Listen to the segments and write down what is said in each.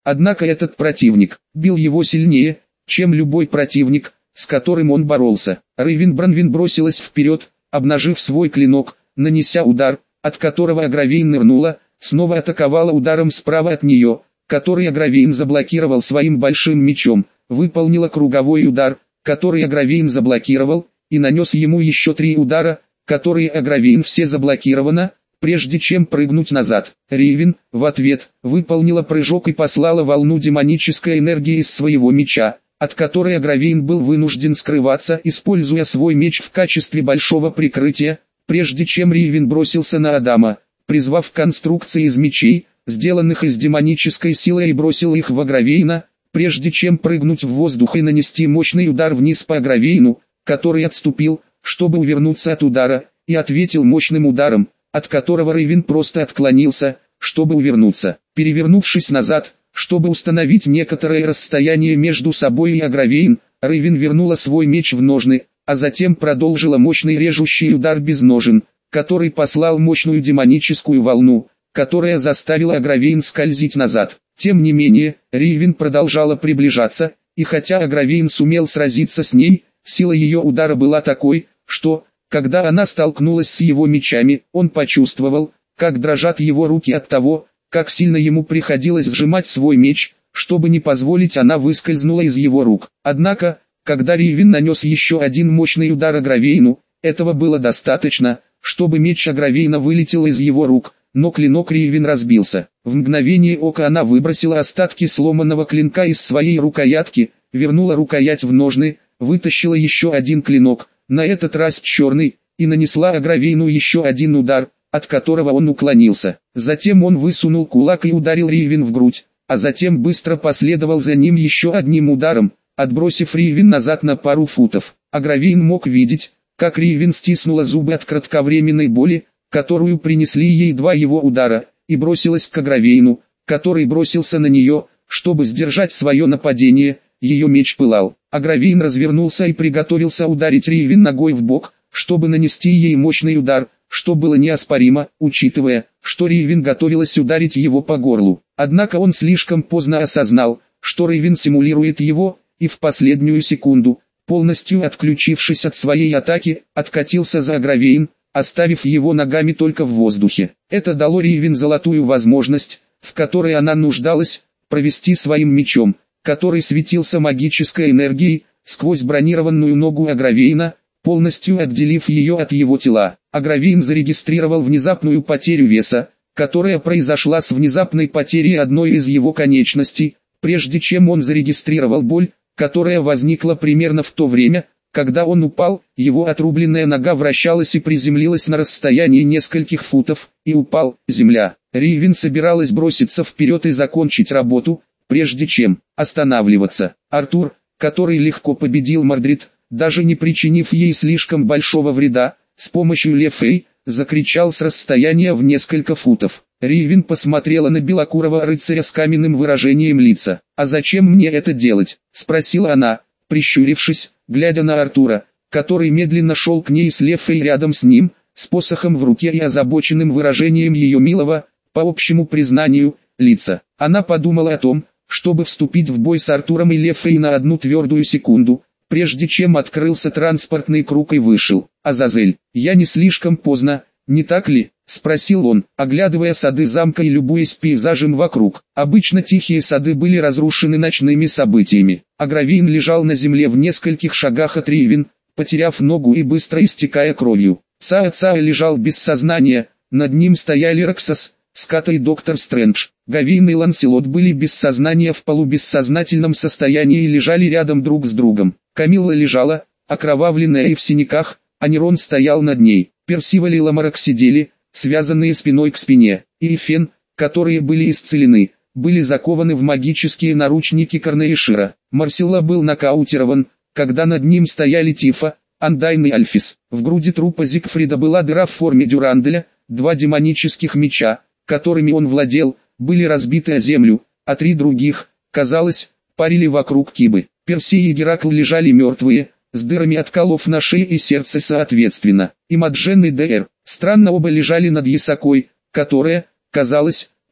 Однако этот противник бил его сильнее, чем любой противник, с которым он боролся. Рейвен Бранвин бросилась вперед, обнажив свой клинок, нанеся удар, от которого Агравейн нырнула, снова атаковала ударом справа от нее, который Агравейн заблокировал своим большим мечом, выполнила круговой удар, который Агравейн заблокировал, и нанес ему еще 3 удара, которые Агравейн все заблокировано, прежде чем прыгнуть назад. Рейвен, в ответ, выполнила прыжок и послала волну демонической энергии из своего меча, от которой Агравейн был вынужден скрываться, используя свой меч в качестве большого прикрытия, прежде чем Рейвен бросился на Адама, призвав конструкции из мечей, сделанных из демонической силы, и бросил их в Агравейна, прежде чем прыгнуть в воздух и нанести мощный удар вниз по Агравейну, который отступил, чтобы увернуться от удара, и ответил мощным ударом, от которого Рейвен просто отклонился, чтобы увернуться. Перевернувшись назад, чтобы установить некоторое расстояние между собой и Агравейн, Рейвен вернула свой меч в ножны, а затем продолжила мощный режущий удар без ножен, который послал мощную демоническую волну, которая заставила Агравейн скользить назад. Тем не менее, Рейвен продолжала приближаться, и хотя Агравейн сумел сразиться с ней, сила ее удара была такой, что, когда она столкнулась с его мечами, он почувствовал, как дрожат его руки от того, как сильно ему приходилось сжимать свой меч, чтобы не позволить она выскользнула из его рук. Однако, когда Рейвен нанес еще один мощный удар Агравейну, этого было достаточно, чтобы меч Агравейна вылетел из его рук, но клинок Рейвен разбился. В мгновение ока она выбросила остатки сломанного клинка из своей рукоятки, вернула рукоять в ножны, вытащила еще один клинок, на этот раз черный, и нанесла Агравейну еще один удар, от которого он уклонился. Затем он высунул кулак и ударил Рейвен в грудь, а затем быстро последовал за ним еще одним ударом, отбросив Рейвен назад на пару футов. Агравейн мог видеть, как Рейвен стиснула зубы от кратковременной боли, которую принесли ей 2 его удара, и бросилась к Агравейну, который бросился на нее, чтобы сдержать свое нападение. Ее меч пылал. Агравейн развернулся и приготовился ударить Рейвен ногой в бок, чтобы нанести ей мощный удар, что было неоспоримо, учитывая, что Рейвен готовилась ударить его по горлу. Однако он слишком поздно осознал, что Рейвен симулирует его, и в последнюю секунду, полностью отключившись от своей атаки, откатился за Агравейн, оставив его ногами только в воздухе. Это дало Рейвен золотую возможность, в которой она нуждалась, провести своим мечом, который светился магической энергией, сквозь бронированную ногу Агравейна, полностью отделив ее от его тела. Агравейн зарегистрировал внезапную потерю веса, которая произошла с внезапной потерей одной из его конечностей, прежде чем он зарегистрировал боль, которая возникла примерно в то время, когда он упал. Его отрубленная нога вращалась и приземлилась на расстоянии нескольких футов, и упал. Земля. Рейвен собиралась броситься вперед и закончить работу, прежде чем останавливаться. Артур, который легко победил Мордрид, даже не причинив ей слишком большого вреда, с помощью Лефей, закричал с расстояния в несколько футов. Рейвен посмотрела на белокурого рыцаря с каменным выражением лица. «А зачем мне это делать?» – спросила она, прищурившись, глядя на Артура, который медленно шел к ней с Лефей рядом с ним, с посохом в руке и озабоченным выражением ее милого, по общему признанию, лица. Она подумала о том, чтобы вступить в бой с Артуром и Лефей на одну твердую секунду, прежде чем открылся транспортный круг и вышел. «Азазель, я не слишком поздно, не так ли?» — спросил он, оглядывая сады замка и любуясь пейзажем вокруг. Обычно тихие сады были разрушены ночными событиями. Агравейн лежал на земле в нескольких шагах от Рейвен, потеряв ногу и быстро истекая кровью. Цаа лежал без сознания, над ним стояли Роксас, Ската и доктор Стрэндж. Гавейн и Ланселот были без сознания в полубессознательном состоянии и лежали рядом друг с другом. Камилла лежала, окровавленная и в синяках, а Нерон стоял над ней. Персиваль и Ламарок сидели, связанные спиной к спине, и Эфен, которые были исцелены, были закованы в магические наручники Корнеишира. Марселла был нокаутирован, когда над ним стояли Тифа, Андайн и Альфис. В груди трупа Зигфрида была дыра в форме дюранделя, 2 демонических меча, которыми он владел, были разбиты о землю, а 3 других, казалось, парили вокруг кибы. Персей и Геракл лежали мертвые, с дырами от колов на шее и сердце соответственно. Имаджен и Дэр, странно, оба лежали над Ясакой, которая, казалось,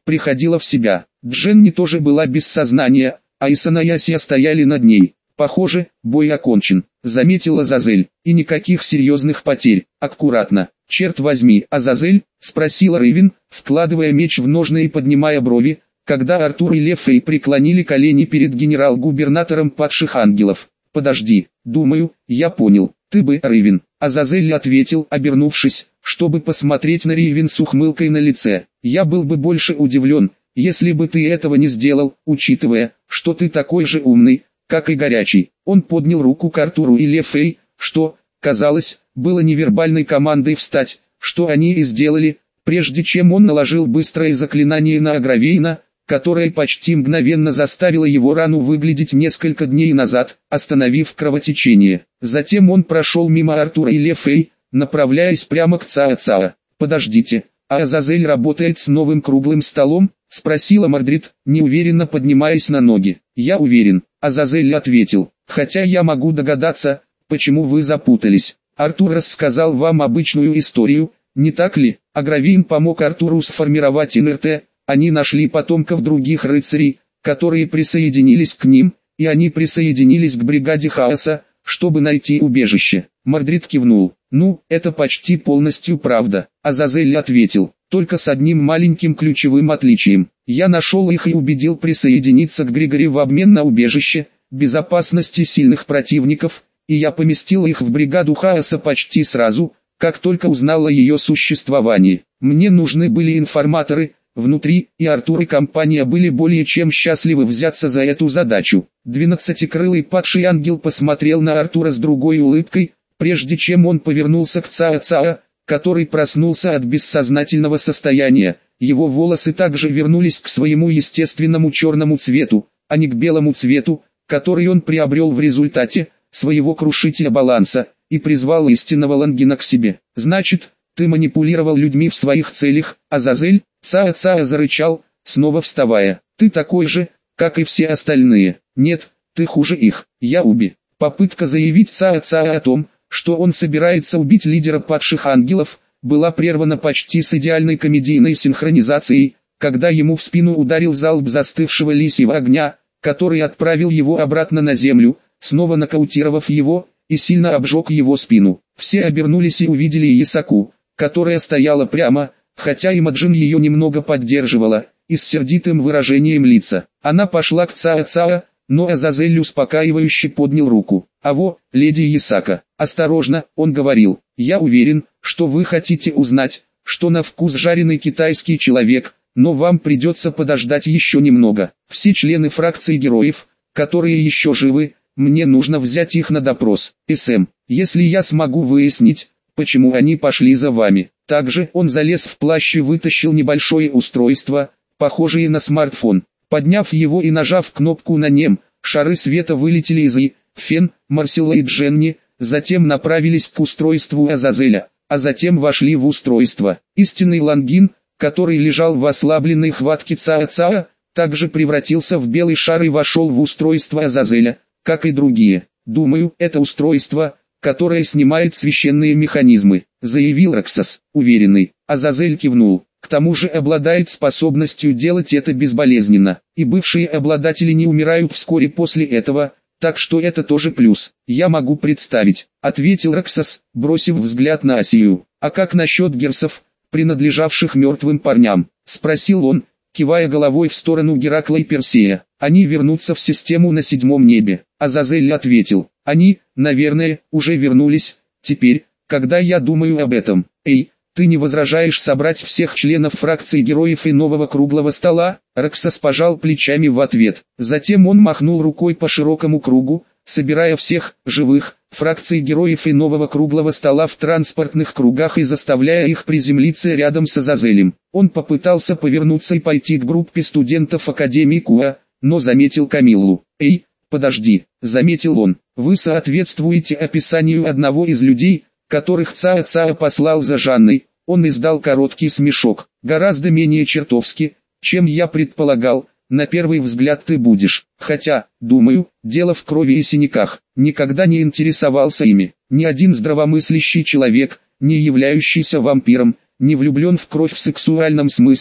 приходила в себя. Дженни тоже была без сознания, а Исан и Асия стояли над ней. «Похоже, бой окончен», — заметила Азазель. «И никаких серьезных потерь. Аккуратно». «Черт возьми, Азазель?» — спросила Рейвен, вкладывая меч в ножны и поднимая брови, когда Артур и Лефей преклонили колени перед генерал-губернатором падших ангелов. «Подожди, думаю, я понял. Ты бы, Рейвен», — Азазель ответил, обернувшись, чтобы посмотреть на Рейвен с ухмылкой на лице. «Я был бы больше удивлен, если бы ты этого не сделал, учитывая, что ты такой же умный, как и горячий». Он поднял руку к Артуру и Лефей, что, казалось, было невербальной командой встать, что они и сделали, прежде чем он наложил быстрое заклинание на Агравейна, которое почти мгновенно заставило его рану выглядеть несколько дней назад, остановив кровотечение. Затем он прошел мимо Артура и Лефей, направляясь прямо к Цаа-Цаа. «Подождите, а Азазель работает с новым круглым столом?» — спросила Мордрид, неуверенно поднимаясь на ноги. «Я уверен», — Азазель ответил, «хотя я могу догадаться, почему вы запутались. Артур рассказал вам обычную историю, не так ли? Агравейн помог Артуру сформировать НРТ, они нашли потомков других рыцарей, которые присоединились к ним, и они присоединились к бригаде Хаоса, чтобы найти убежище». Мордрид кивнул. «Ну, это почти полностью правда», — Азазель ответил, «только с одним маленьким ключевым отличием. Я нашел их и убедил присоединиться к Григори в обмен на убежище, безопасности сильных противников, и я поместил их в бригаду Хаоса почти сразу, как только узнал о ее существовании. Мне нужны были информаторы, внутри, и Артур и компания были более чем счастливы взяться за эту задачу». Двенадцатикрылый падший ангел посмотрел на Артура с другой улыбкой, прежде чем он повернулся к Цаа-Цаа, который проснулся от бессознательного состояния. Его волосы также вернулись к своему естественному черному цвету, а не к белому цвету, который он приобрел в результате своего крушителя баланса, и призвал истинного Лангина к себе. «Значит, ты манипулировал людьми в своих целях, Азазель?» Цаа-Цаа зарычал, снова вставая. «Ты такой же, как и все остальные. Нет, ты хуже их. Я Уби». Попытка заявить Цаа-Цаа о том, что он собирается убить лидера падших ангелов, была прервана почти с идеальной комедийной синхронизацией, когда ему в спину ударил залп застывшего лисьего огня, который отправил его обратно на землю, снова нокаутировав его, и сильно обжег его спину. Все обернулись и увидели Ясаку, которая стояла прямо, хотя Имаджин ее немного поддерживала, и с сердитым выражением лица. Она пошла к Цаа-Цаа, но Азазель успокаивающе поднял руку. «Аво, леди Ясака, осторожно», — он говорил, «я уверен, что вы хотите узнать, что на вкус жареный китайский человек, но вам придется подождать еще немного. Все члены фракции героев, которые еще живы, мне нужно взять их на допрос. Если я смогу выяснить, почему они пошли за вами». Также он залез в плащ и вытащил небольшое устройство, похожее на смартфон. Подняв его и нажав кнопку на нем, шары света вылетели из Фен, Марсела и Дженни, затем направились к устройству Азазеля, а затем вошли в устройство. Истинный Лангин, который лежал в ослабленной хватке Цаа-Цаа, также превратился в белый шар и вошел в устройство Азазеля, как и другие. «Думаю, это устройство, которое снимает священные механизмы», — заявил Роксас, уверенный. Азазель кивнул. «К тому же обладает способностью делать это безболезненно, и бывшие обладатели не умирают вскоре после этого, так что это тоже плюс. Я могу представить», — ответил Роксас, бросив взгляд на Асию. «А как насчет герсов, принадлежавших мертвым парням?» — спросил он, кивая головой в сторону Геракла и Персея. «Они вернутся в систему на 7-м небе», — Азазель ответил. «Они, наверное, уже вернулись, теперь, когда я думаю об этом. Эй, ты не возражаешь собрать всех членов фракции героев и нового круглого стола?» Роксас пожал плечами в ответ. Затем он махнул рукой по широкому кругу, собирая всех живых фракций героев и нового круглого стола в транспортных кругах и заставляя их приземлиться рядом с Азазелем. Он попытался повернуться и пойти к группе студентов Академии Куа, но заметил Камиллу. «Эй, подожди», — заметил он, — «вы соответствуете описанию одного из людей, которых Цаа-Цаа послал за Жанной». Он издал короткий смешок. «Гораздо менее чертовски, чем я предполагал. На первый взгляд ты будешь, хотя, думаю, дело в крови и синяках. Никогда не интересовался ими. Ни один здравомыслящий человек, не являющийся вампиром, не влюблен в кровь в сексуальном смысле,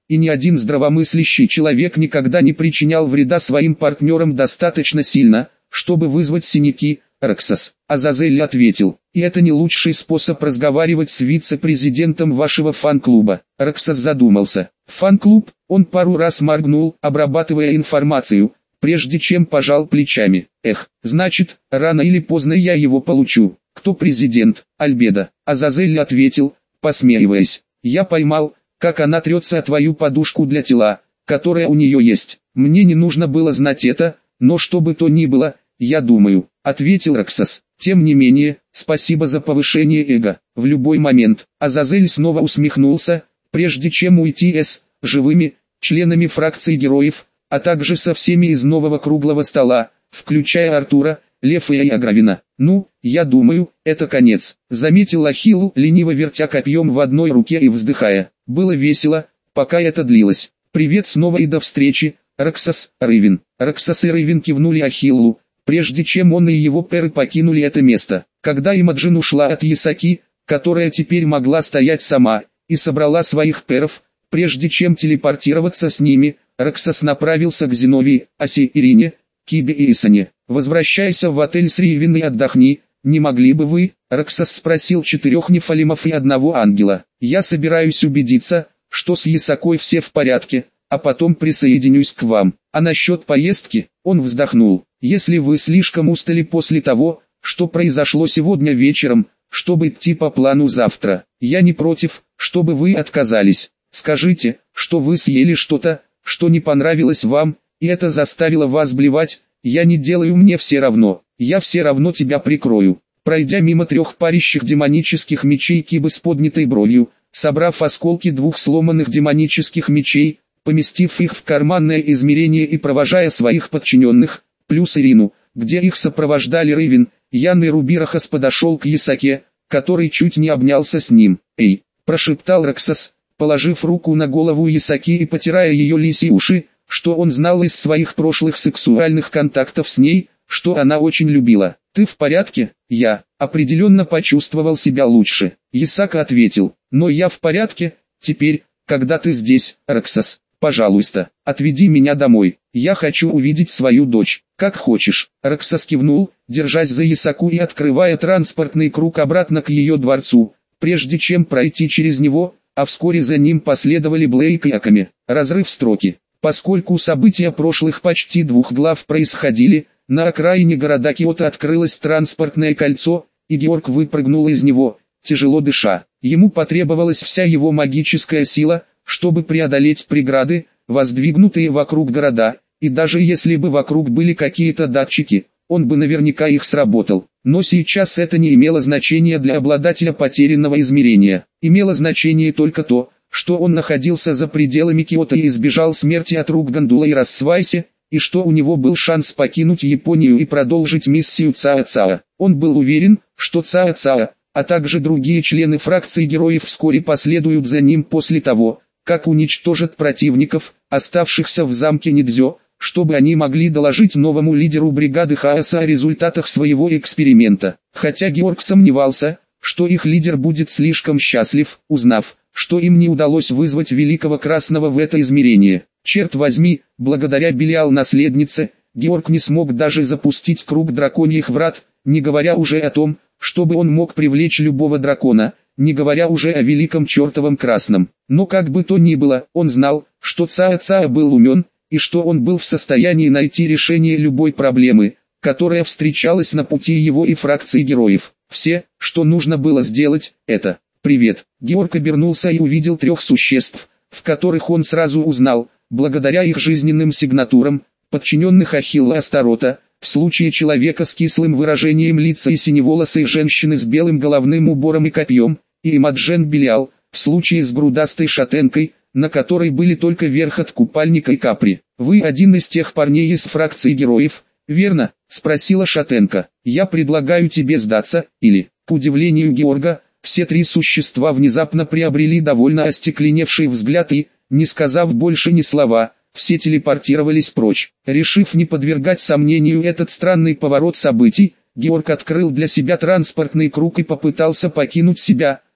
и ни один здравомыслящий человек никогда не причинял вреда своим партнерам достаточно сильно, чтобы вызвать синяки, Роксос. Азазель ответил, и это не лучший способ разговаривать с вице-президентом вашего фан-клуба. Роксос задумался. Фан-клуб, он пару раз моргнул, обрабатывая информацию, прежде чем пожал плечами. Значит, рано или поздно я его получу. Кто президент? Альбедо. Азазель ответил, посмеиваясь. Я поймал, как она трется о твою подушку для тела, которая у нее есть. Мне не нужно было знать это, но что бы то ни было, я думаю, ответил Роксос. Тем не менее, спасибо за повышение эго. В любой момент. Азазель снова усмехнулся, прежде чем уйти с живыми членами фракции героев, а также со всеми из нового круглого стола, включая Артура, Лефа и Агравина. Ну, я думаю, это конец, заметил Ахилл, лениво вертя копьем в одной руке и вздыхая. Было весело, пока это длилось. Привет снова и до встречи, Роксос, Рейвен. Роксос и Рейвен кивнули Ахиллу, прежде чем он и его пэры покинули это место. Когда Имаджин ушла от Ясаки, которая теперь могла стоять сама, и собрала своих пэров, прежде чем телепортироваться с ними, Роксос направился к Зиновии, Асе, Ирине, Кибе и Исане. «Возвращайся в отель с Рейвен и отдохни, не могли бы вы?» Роксос спросил 4 нефалимов и 1 ангела. «Я собираюсь убедиться, что с Ясакой все в порядке, а потом присоединюсь к вам. А насчет поездки?» Он вздохнул. «Если вы слишком устали после того, что произошло сегодня вечером, чтобы идти по плану завтра, я не против, чтобы вы отказались. Скажите, что вы съели что-то, что не понравилось вам, и это заставило вас блевать. Я не делаю, мне все равно, я все равно тебя прикрою». Пройдя мимо 3 парящих демонических мечей Кибы с поднятой бровью, собрав осколки 2 сломанных демонических мечей, поместив их в карманное измерение и провожая своих подчиненных, плюс Ирину, где их сопровождали Рейвен, Ян и Рубирахас, подошел к Ясаке, который чуть не обнялся с ним. «Эй!» – прошептал Роксос, положив руку на голову Ясаки и потирая ее лисьи уши, что он знал из своих прошлых сексуальных контактов с ней, что она очень любила. «Ты в порядке?» Я определенно почувствовал себя лучше. Ясака ответил, «Но я в порядке, теперь, когда ты здесь, Роксос. Пожалуйста, отведи меня домой, я хочу увидеть свою дочь». «Как хочешь». Роксос кивнул, держась за Ясаку и открывая транспортный круг обратно к ее дворцу, прежде чем пройти через него, а вскоре за ним последовали Блейк и Аками. Разрыв строки. Поскольку события прошлых почти 2 глав происходили, на окраине города Киото открылось транспортное кольцо, и Георг выпрыгнул из него, тяжело дыша. Ему потребовалась вся его магическая сила, чтобы преодолеть преграды, воздвигнутые вокруг города, и даже если бы вокруг были какие-то датчики, он бы наверняка их сработал. Но сейчас это не имело значения для обладателя потерянного измерения. Имело значение только то, что он находился за пределами Киото и избежал смерти от рук Гандула и Рассвайси, и что у него был шанс покинуть Японию и продолжить миссию Цао-Цао. Он был уверен, что Цао-Цао, а также другие члены фракции героев вскоре последуют за ним после того, как уничтожат противников, оставшихся в замке Нидзё, чтобы они могли доложить новому лидеру бригады Хаоса о результатах своего эксперимента. Хотя Георг сомневался, что их лидер будет слишком счастлив, узнав, что им не удалось вызвать Великого Красного в это измерение. Черт возьми, благодаря Белиал-наследнице, Георг не смог даже запустить круг драконьих врат, не говоря уже о том, чтобы он мог привлечь любого дракона, не говоря уже о Великом Чертовом Красном. Но как бы то ни было, он знал, что Цао-Цао был умен, и что он был в состоянии найти решение любой проблемы, которая встречалась на пути его и фракции героев. Все, что нужно было сделать, это «Привет». Георг обернулся и увидел 3 существ, в которых он сразу узнал, благодаря их жизненным сигнатурам, подчиненных Ахилла Астарота, в случае человека с кислым выражением лица и синеволосой женщины с белым головным убором и копьем, и Имаджен Белиал, в случае с грудастой шатенкой, на которой были только верх от купальника и капри. «Вы один из тех парней из фракции героев, верно?» – спросила шатенка. «Я предлагаю тебе сдаться, или...» К удивлению Георга, все 3 существа внезапно приобрели довольно остекленевший взгляд и, не сказав больше ни слова, все телепортировались прочь. Решив не подвергать сомнению этот странный поворот событий, Георг открыл для себя транспортный круг и попытался покинуть себя,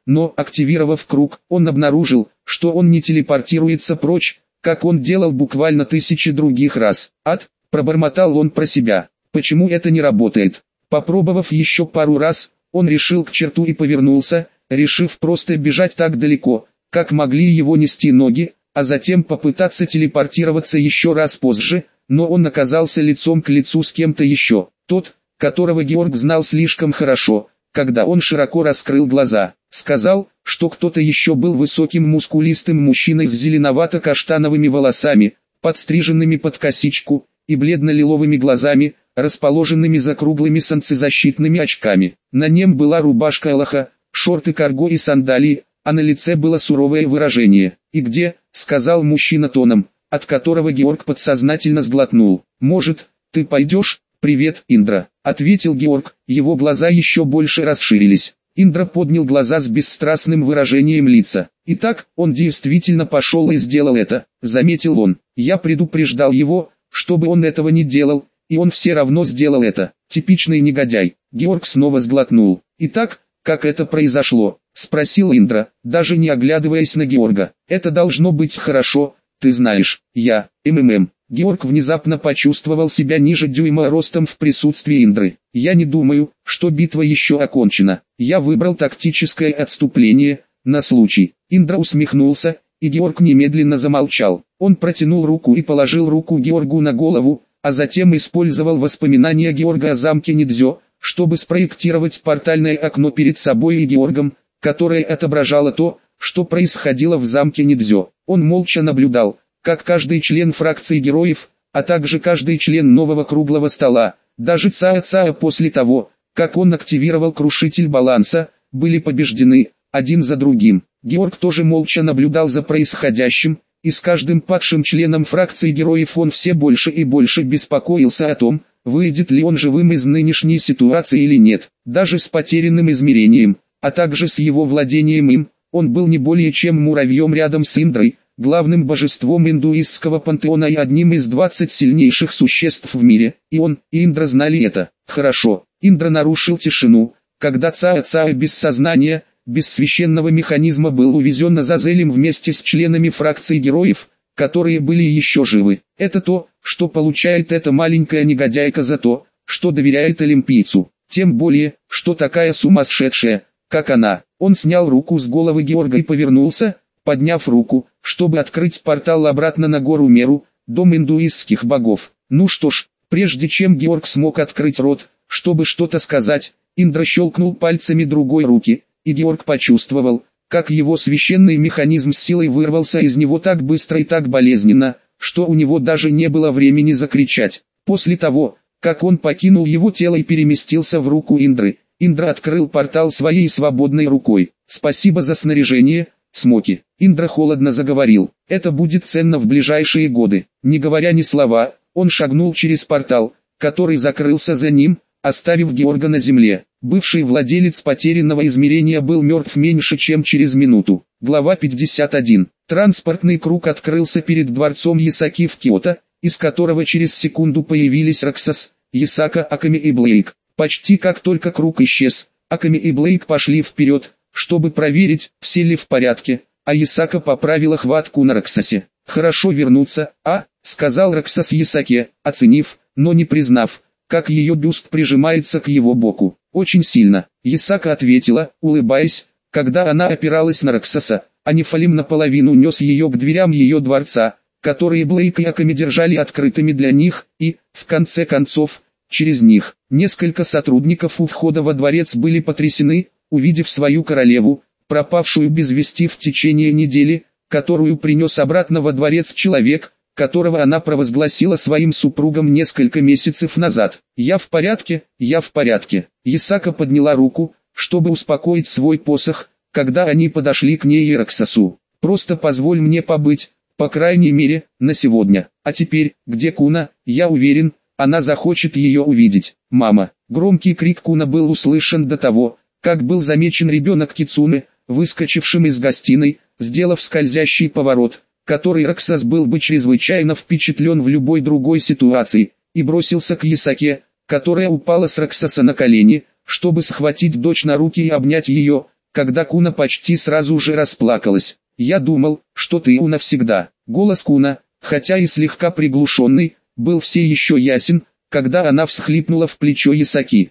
но, активировав круг, он обнаружил, что он не телепортируется прочь, как он делал буквально тысячи других раз. «Ад!» – пробормотал он про себя. «Почему это не работает?» Попробовав еще пару раз, он решил к черту и повернулся, решив просто бежать так далеко, как могли его нести ноги, а затем попытаться телепортироваться еще раз позже, но он оказался лицом к лицу с кем-то еще, тот, которого Георг знал слишком хорошо. Когда он широко раскрыл глаза, сказал, что кто-то еще был высоким мускулистым мужчиной с зеленовато-каштановыми волосами, подстриженными под косичку, и бледно-лиловыми глазами, расположенными за круглыми солнцезащитными очками. На нем была рубашка Элоха, шорты карго и сандалии, а на лице было суровое выражение. «И где?» — сказал мужчина тоном, от которого Георг подсознательно сглотнул. «Может, ты пойдешь?» «Привет, Индра», — ответил Георг, его глаза еще больше расширились. Индра поднял глаза с бесстрастным выражением лица. «Итак, он действительно пошел и сделал это», — заметил он. «Я предупреждал его, чтобы он этого не делал, и он все равно сделал это. Типичный негодяй». Георг снова сглотнул. «Итак, как это произошло?» — спросил Индра, даже не оглядываясь на Георга. «Это должно быть хорошо, ты знаешь, я, МММ». Георг внезапно почувствовал себя ниже дюйма ростом в присутствии Индры. «Я не думаю, что битва еще окончена. Я выбрал тактическое отступление, на случай». Индра усмехнулся, и Георг немедленно замолчал. Он протянул руку и положил руку Георгу на голову, а затем использовал воспоминания Георга о замке Нидзё, чтобы спроектировать портальное окно перед собой и Георгом, которое отображало то, что происходило в замке Нидзё. Он молча наблюдал, как каждый член фракции героев, а также каждый член нового круглого стола, даже Цая-Цая после того, как он активировал крушитель баланса, были побеждены, один за другим. Георг тоже молча наблюдал за происходящим, и с каждым падшим членом фракции героев он все больше и больше беспокоился о том, выйдет ли он живым из нынешней ситуации или нет. Даже с потерянным измерением, а также с его владением им, он был не более чем муравьем рядом с Индрой, главным божеством индуистского пантеона и одним из 20 сильнейших существ в мире, и он, и Индра знали это. Хорошо, Индра нарушил тишину, когда Цая-Цая без сознания, без священного механизма был увезен Азазелем вместе с членами фракции героев, которые были еще живы. Это то, что получает эта маленькая негодяйка за то, что доверяет олимпийцу. Тем более, что такая сумасшедшая, как она. Он снял руку с головы Георга и повернулся, подняв руку, чтобы открыть портал обратно на гору Меру, дом индуистских богов. Ну что ж, прежде чем Георг смог открыть рот, чтобы что-то сказать, Индра щелкнул пальцами другой руки, и Георг почувствовал, как его священный механизм с силой вырвался из него так быстро и так болезненно, что у него даже не было времени закричать. После того, как он покинул его тело и переместился в руку Индры, Индра открыл портал своей свободной рукой. «Спасибо за снаряжение, Смоки». Индра холодно заговорил. «Это будет ценно в ближайшие годы». Не говоря ни слова, он шагнул через портал, который закрылся за ним, оставив Георга на земле. Бывший владелец потерянного измерения был мертв меньше чем через минуту. Глава 51. Транспортный круг открылся перед дворцом Ясаки в Киото, из которого через секунду появились Роксас, Ясака, Аками и Блейк. Почти как только круг исчез, Аками и Блейк пошли вперед, чтобы проверить, все ли в порядке, а Ясака поправила хватку на Роксасе. «Хорошо вернуться, а?» — сказал Роксас Ясаке, оценив, но не признав, как ее бюст прижимается к его боку. «Очень сильно», — Ясака ответила, улыбаясь, когда она опиралась на Роксаса, а Нефалим наполовину нес ее к дверям ее дворца, которые Блейк и Аками держали открытыми для них, и, в конце концов, через них. Несколько сотрудников у входа во дворец были потрясены, увидев свою королеву, пропавшую без вести в течение недели, которую принес обратно во дворец человек, которого она провозгласила своим супругом несколько месяцев назад. «Я в порядке, я в порядке». Ясака подняла руку, чтобы успокоить свой посох, когда они подошли к ней и Роксасу. «Просто позволь мне побыть, по крайней мере, на сегодня. А теперь, где Куна? Я уверен, она захочет ее увидеть». «Мама!» Громкий крик Куна был услышан до того, как был замечен ребенок Кицуне, выскочившим из гостиной, сделав скользящий поворот, который Роксас был бы чрезвычайно впечатлен в любой другой ситуации, и бросился к Ясаке, которая упала с Роксаса на колени, чтобы схватить дочь на руки и обнять ее, когда Куна почти сразу же расплакалась. «Я думал, что ты навсегда». Голос Куна, хотя и слегка приглушенный, был все еще ясен, когда она всхлипнула в плечо Ясаки.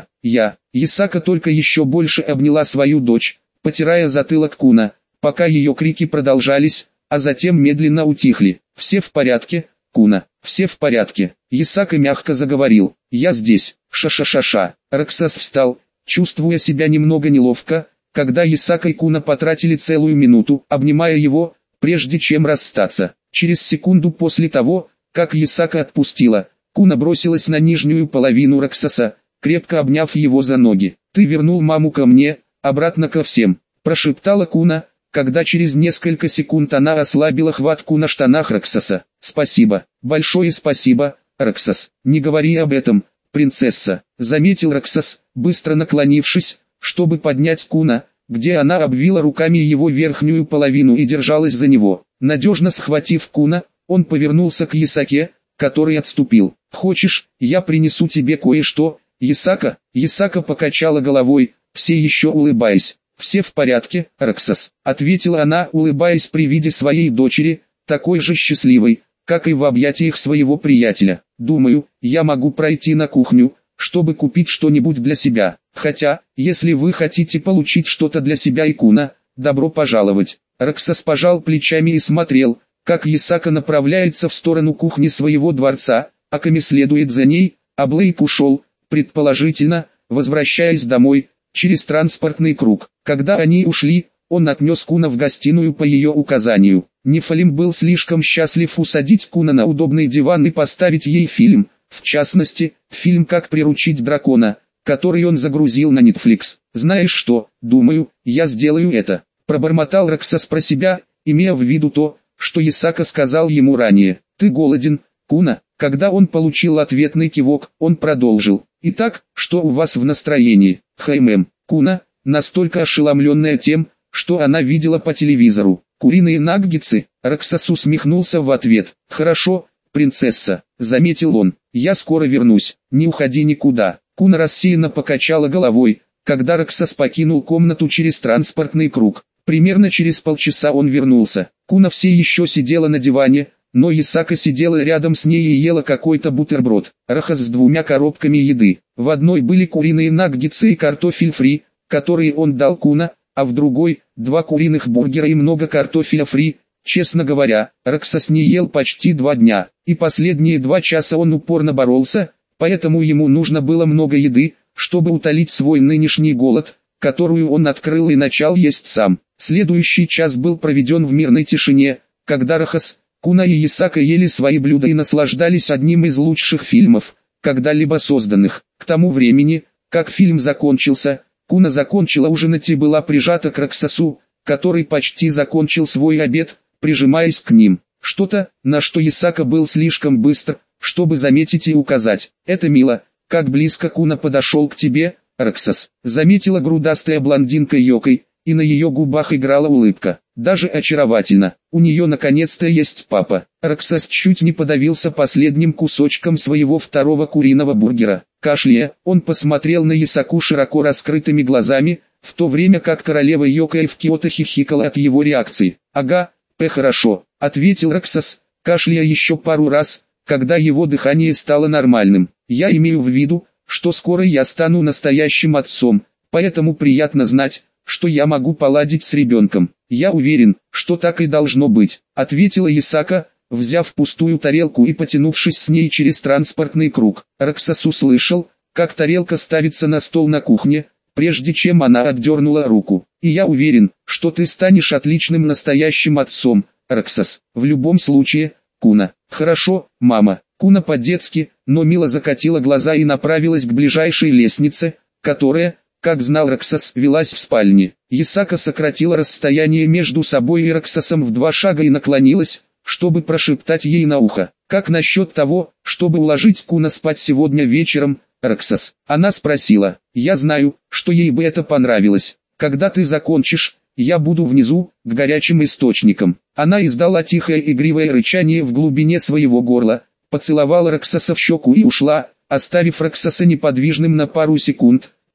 Ясака только еще больше обняла свою дочь, потирая затылок Куна, пока ее крики продолжались, а затем медленно утихли. «Все в порядке, Куна, все в порядке». Ясака мягко заговорил. «Я здесь, ша-ша-ша-ша». Роксас встал, чувствуя себя немного неловко, когда Ясака и Куна потратили целую минуту, обнимая его, прежде чем расстаться. Через секунду после того, как Ясака отпустила, Куна бросилась на нижнюю половину Роксаса, крепко обняв его за ноги. «Ты вернул маму ко мне, обратно ко всем», – прошептала Куна, когда через несколько секунд она ослабила хватку на штанах Роксаса. «Спасибо, большое спасибо, Роксас. Не говори об этом, принцесса», – заметил Роксас, быстро наклонившись, чтобы поднять Куна, где она обвила руками его верхнюю половину и держалась за него. Надежно схватив Куна, он повернулся к Ясаке, который отступил. «Хочешь, я принесу тебе кое-что, Ясака?» Ясака покачала головой, все еще улыбаясь. «Все в порядке, Роксас», — ответила она, улыбаясь при виде своей дочери, такой же счастливой, как и в объятиях своего приятеля. «Думаю, я могу пройти на кухню, чтобы купить что-нибудь для себя. Хотя, если вы хотите получить что-то для себя и Куна, добро пожаловать». Роксас пожал плечами и смотрел, как Ясака направляется в сторону кухни своего дворца, а Ками следует за ней, а Блейк ушел, предположительно, возвращаясь домой, через транспортный круг. Когда они ушли, он отнес Куна в гостиную по ее указанию. Нефалим был слишком счастлив усадить Куна на удобный диван и поставить ей фильм, в частности, фильм «Как приручить дракона», который он загрузил на Netflix. «Знаешь что, думаю, я сделаю это», – пробормотал Роксас про себя, имея в виду то, что Ясака сказал ему ранее. «Ты голоден, Куна?» Когда он получил ответный кивок, он продолжил. «Итак, что у вас в настроении?» Куна, настолько ошеломленная тем, что она видела по телевизору. «Куриные наггетсы?» Роксас усмехнулся в ответ. «Хорошо, принцесса», — заметил он. «Я скоро вернусь, не уходи никуда». Куна рассеянно покачала головой, когда Роксас покинул комнату через транспортный круг. Примерно через полчаса он вернулся. Куна все еще сидела на диване, но Ясака сидела рядом с ней и ела какой-то бутерброд, рахас с 2 коробками еды. В одной были куриные наггетсы и картофель фри, которые он дал Куна, а в другой – 2 куриных бургера и много картофеля фри. Честно говоря, Роксас не ел почти 2 дня, и последние 2 часа он упорно боролся, поэтому ему нужно было много еды, чтобы утолить свой нынешний голод, которую он открыл и начал есть сам. Следующий час был проведен в мирной тишине, когда Рахас, Куна и Ясака ели свои блюда и наслаждались одним из лучших фильмов, когда-либо созданных. К тому времени, как фильм закончился, Куна закончила ужинать и была прижата к Роксасу, который почти закончил свой обед, прижимаясь к ним. Что-то, на что Ясака был слишком быстр, чтобы заметить и указать. «Это мило, как близко Куна подошел к тебе, Роксас», заметила грудастая блондинка Йокой, и на ее губах играла улыбка. «Даже очаровательно, у нее наконец-то есть папа». Роксас чуть не подавился последним кусочком своего 2-го куриного бургера. Кашляя, он посмотрел на Ясаку широко раскрытыми глазами, в то время как королева Йокой в Киото хихикала от его реакции. «Ага, хорошо», — ответил Роксас, кашляя еще пару раз, когда его дыхание стало нормальным. «Я имею в виду, что скоро я стану настоящим отцом, поэтому приятно знать, что я могу поладить с ребенком». «Я уверен, что так и должно быть», — ответила Ясака, взяв пустую тарелку и потянувшись с ней через транспортный круг. Роксас услышал, как тарелка ставится на стол на кухне, прежде чем она отдернула руку. «И я уверен, что ты станешь отличным настоящим отцом, Роксас. В любом случае, Куна». «Хорошо, мама». Куна по-детски, но мило закатила глаза и направилась к ближайшей лестнице, которая, как знал Роксас, велась в спальне. Ясака сократила расстояние между собой и Роксасом в 2 шага и наклонилась, чтобы прошептать ей на ухо. «Как насчет того, чтобы уложить Куна спать сегодня вечером, Роксас?» Она спросила. «Я знаю, что ей бы это понравилось. Когда ты закончишь, я буду внизу, к горячим источникам». Она издала тихое игривое рычание в глубине своего горла, поцеловала Роксаса в щеку и ушла, оставив Роксаса неподвижным на пару секунд,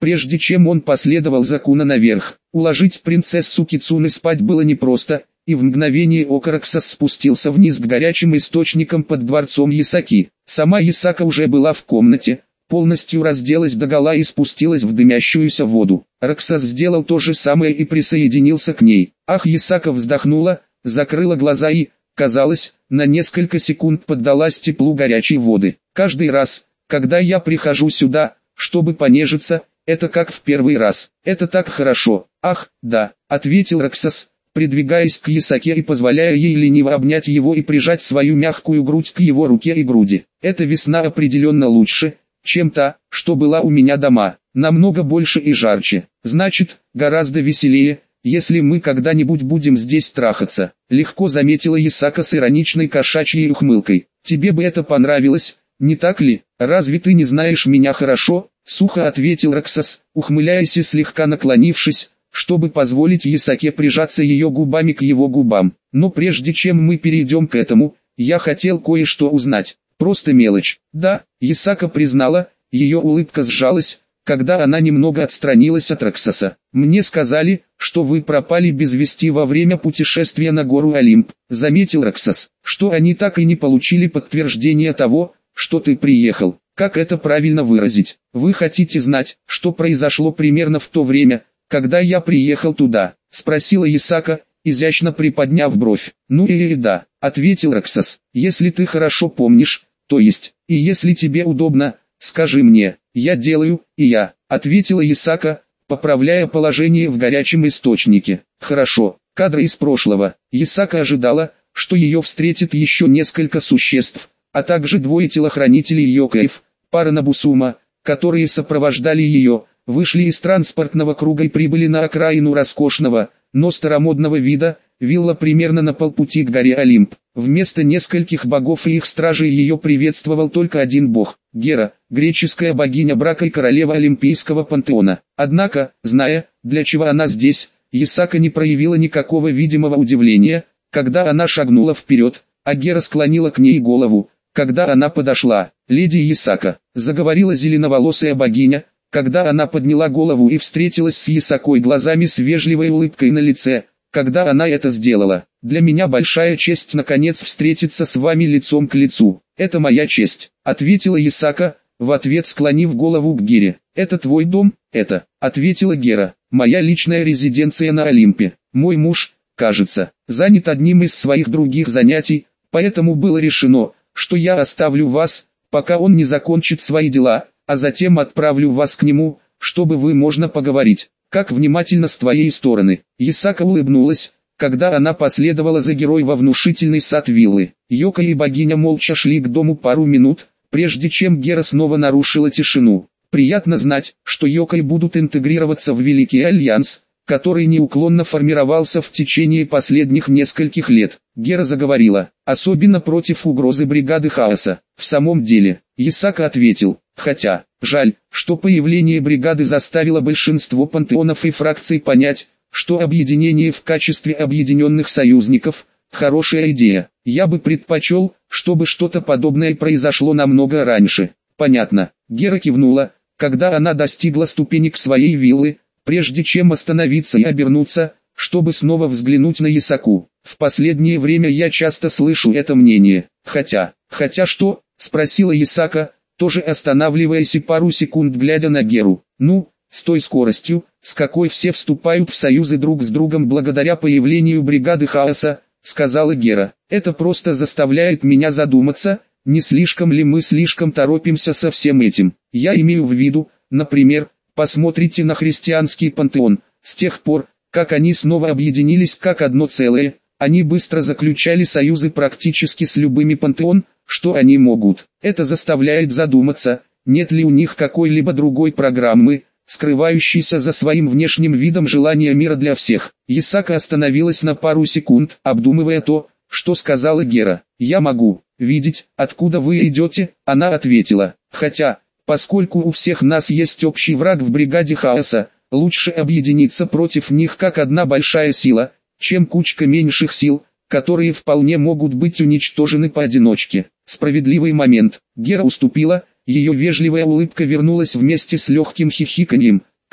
прежде чем он последовал за Куна наверх. Уложить принцессу Кицуне спать было непросто, и в мгновение ока Роксас спустился вниз к горячим источникам под дворцом Ясаки. Сама Ясака уже была в комнате, полностью разделась догола и спустилась в дымящуюся воду. Роксас сделал то же самое и присоединился к ней. Ах, Ясака вздохнула, закрыла глаза и, казалось, на несколько секунд поддалась теплу горячей воды. Каждый раз, когда я прихожу сюда, чтобы понежиться, это как в первый раз. Это так хорошо. Ах, да, ответил Роксас, придвигаясь к Ясаке и позволяя ей лениво обнять его и прижать свою мягкую грудь к его руке и груди. Эта весна определенно лучше, чем та, что была у меня дома. Намного больше и жарче. Значит, гораздо веселее, если мы когда-нибудь будем здесь трахаться. Легко заметила Ясака с ироничной кошачьей ухмылкой. Тебе бы это понравилось, не так ли? Разве ты не знаешь меня хорошо? Сухо ответил Роксас, ухмыляясь и слегка наклонившись, чтобы позволить Ясаке прижаться ее губами к его губам. Но прежде чем мы перейдем к этому, я хотел кое-что узнать. Просто мелочь. Да, Ясака признала, ее улыбка сжалась, когда она немного отстранилась от Роксаса. Мне сказали, что вы пропали без вести во время путешествия на гору Олимп, заметил Роксас, что они так и не получили подтверждения того, что ты приехал. Как это правильно выразить? Вы хотите знать, что произошло примерно в то время, когда я приехал туда? Спросила Ясака, изящно приподняв бровь. Ну и да, ответил Роксас. Если ты хорошо помнишь, то есть, и если тебе удобно, скажи мне. Я делаю, и я, ответила Ясака, поправляя положение в горячем источнике. Хорошо, кадры из прошлого. Ясака ожидала, что ее встретит еще несколько существ, а также двое телохранителей Йокаев, пара Набусума, которые сопровождали ее, вышли из транспортного круга и прибыли на окраину роскошного, но старомодного вида, вилла примерно на полпути к горе Олимп. Вместо нескольких богов и их стражей ее приветствовал только один бог – Гера, греческая богиня брака и королева Олимпийского пантеона. Однако, зная, для чего она здесь, Ясака не проявила никакого видимого удивления, когда она шагнула вперед, а Гера склонила к ней голову, когда она подошла. «Леди Ясака», – заговорила зеленоволосая богиня, когда она подняла голову и встретилась с Ясакой глазами с вежливой улыбкой на лице. Когда она это сделала, для меня большая честь наконец встретиться с вами лицом к лицу. Это моя честь, ответила Ясака, в ответ склонив голову к Гере. Это твой дом? Это, ответила Гера, моя личная резиденция на Олимпе. Мой муж, кажется, занят одним из своих других занятий, поэтому было решено, что я оставлю вас, пока он не закончит свои дела, а затем отправлю вас к нему, чтобы вы можно поговорить. Как внимательно с твоей стороны. Ясака улыбнулась, когда она последовала за Герой во внушительный сад виллы. Йока и богиня молча шли к дому пару минут, прежде чем Гера снова нарушила тишину. Приятно знать, что Йокой будут интегрироваться в Великий Альянс, который неуклонно формировался в течение последних нескольких лет. Гера заговорила, особенно против угрозы бригады хаоса. В самом деле, Ясака ответил, хотя, жаль, что появление бригады заставило большинство пантеонов и фракций понять, что объединение в качестве объединенных союзников – хорошая идея. Я бы предпочел, чтобы что-то подобное произошло намного раньше. Понятно. Гера кивнула, когда она достигла ступенек своей виллы, прежде чем остановиться и обернуться, чтобы снова взглянуть на Ясаку. В последнее время я часто слышу это мнение. Хотя что? Спросила Ясака, тоже останавливаясь и пару секунд глядя на Геру. Ну, с той скоростью, с какой все вступают в союзы друг с другом благодаря появлению бригады хаоса, сказала Гера. Это просто заставляет меня задуматься, не слишком ли мы слишком торопимся со всем этим. Я имею в виду, например, посмотрите на христианский пантеон. С тех пор, как они снова объединились как одно целое, они быстро заключали союзы практически с любыми пантеон, что они могут. Это заставляет задуматься, нет ли у них какой-либо другой программы, скрывающейся за своим внешним видом желания мира для всех. Ясака остановилась на пару секунд, обдумывая то, что сказала Гера. «Я могу видеть, откуда вы идете», она ответила. «Хотя, поскольку у всех нас есть общий враг в бригаде хаоса, лучше объединиться против них как одна большая сила, чем кучка меньших сил, которые вполне могут быть уничтожены поодиночке». Справедливый момент. Гера уступила, ее вежливая улыбка вернулась вместе с легким хихиканьем,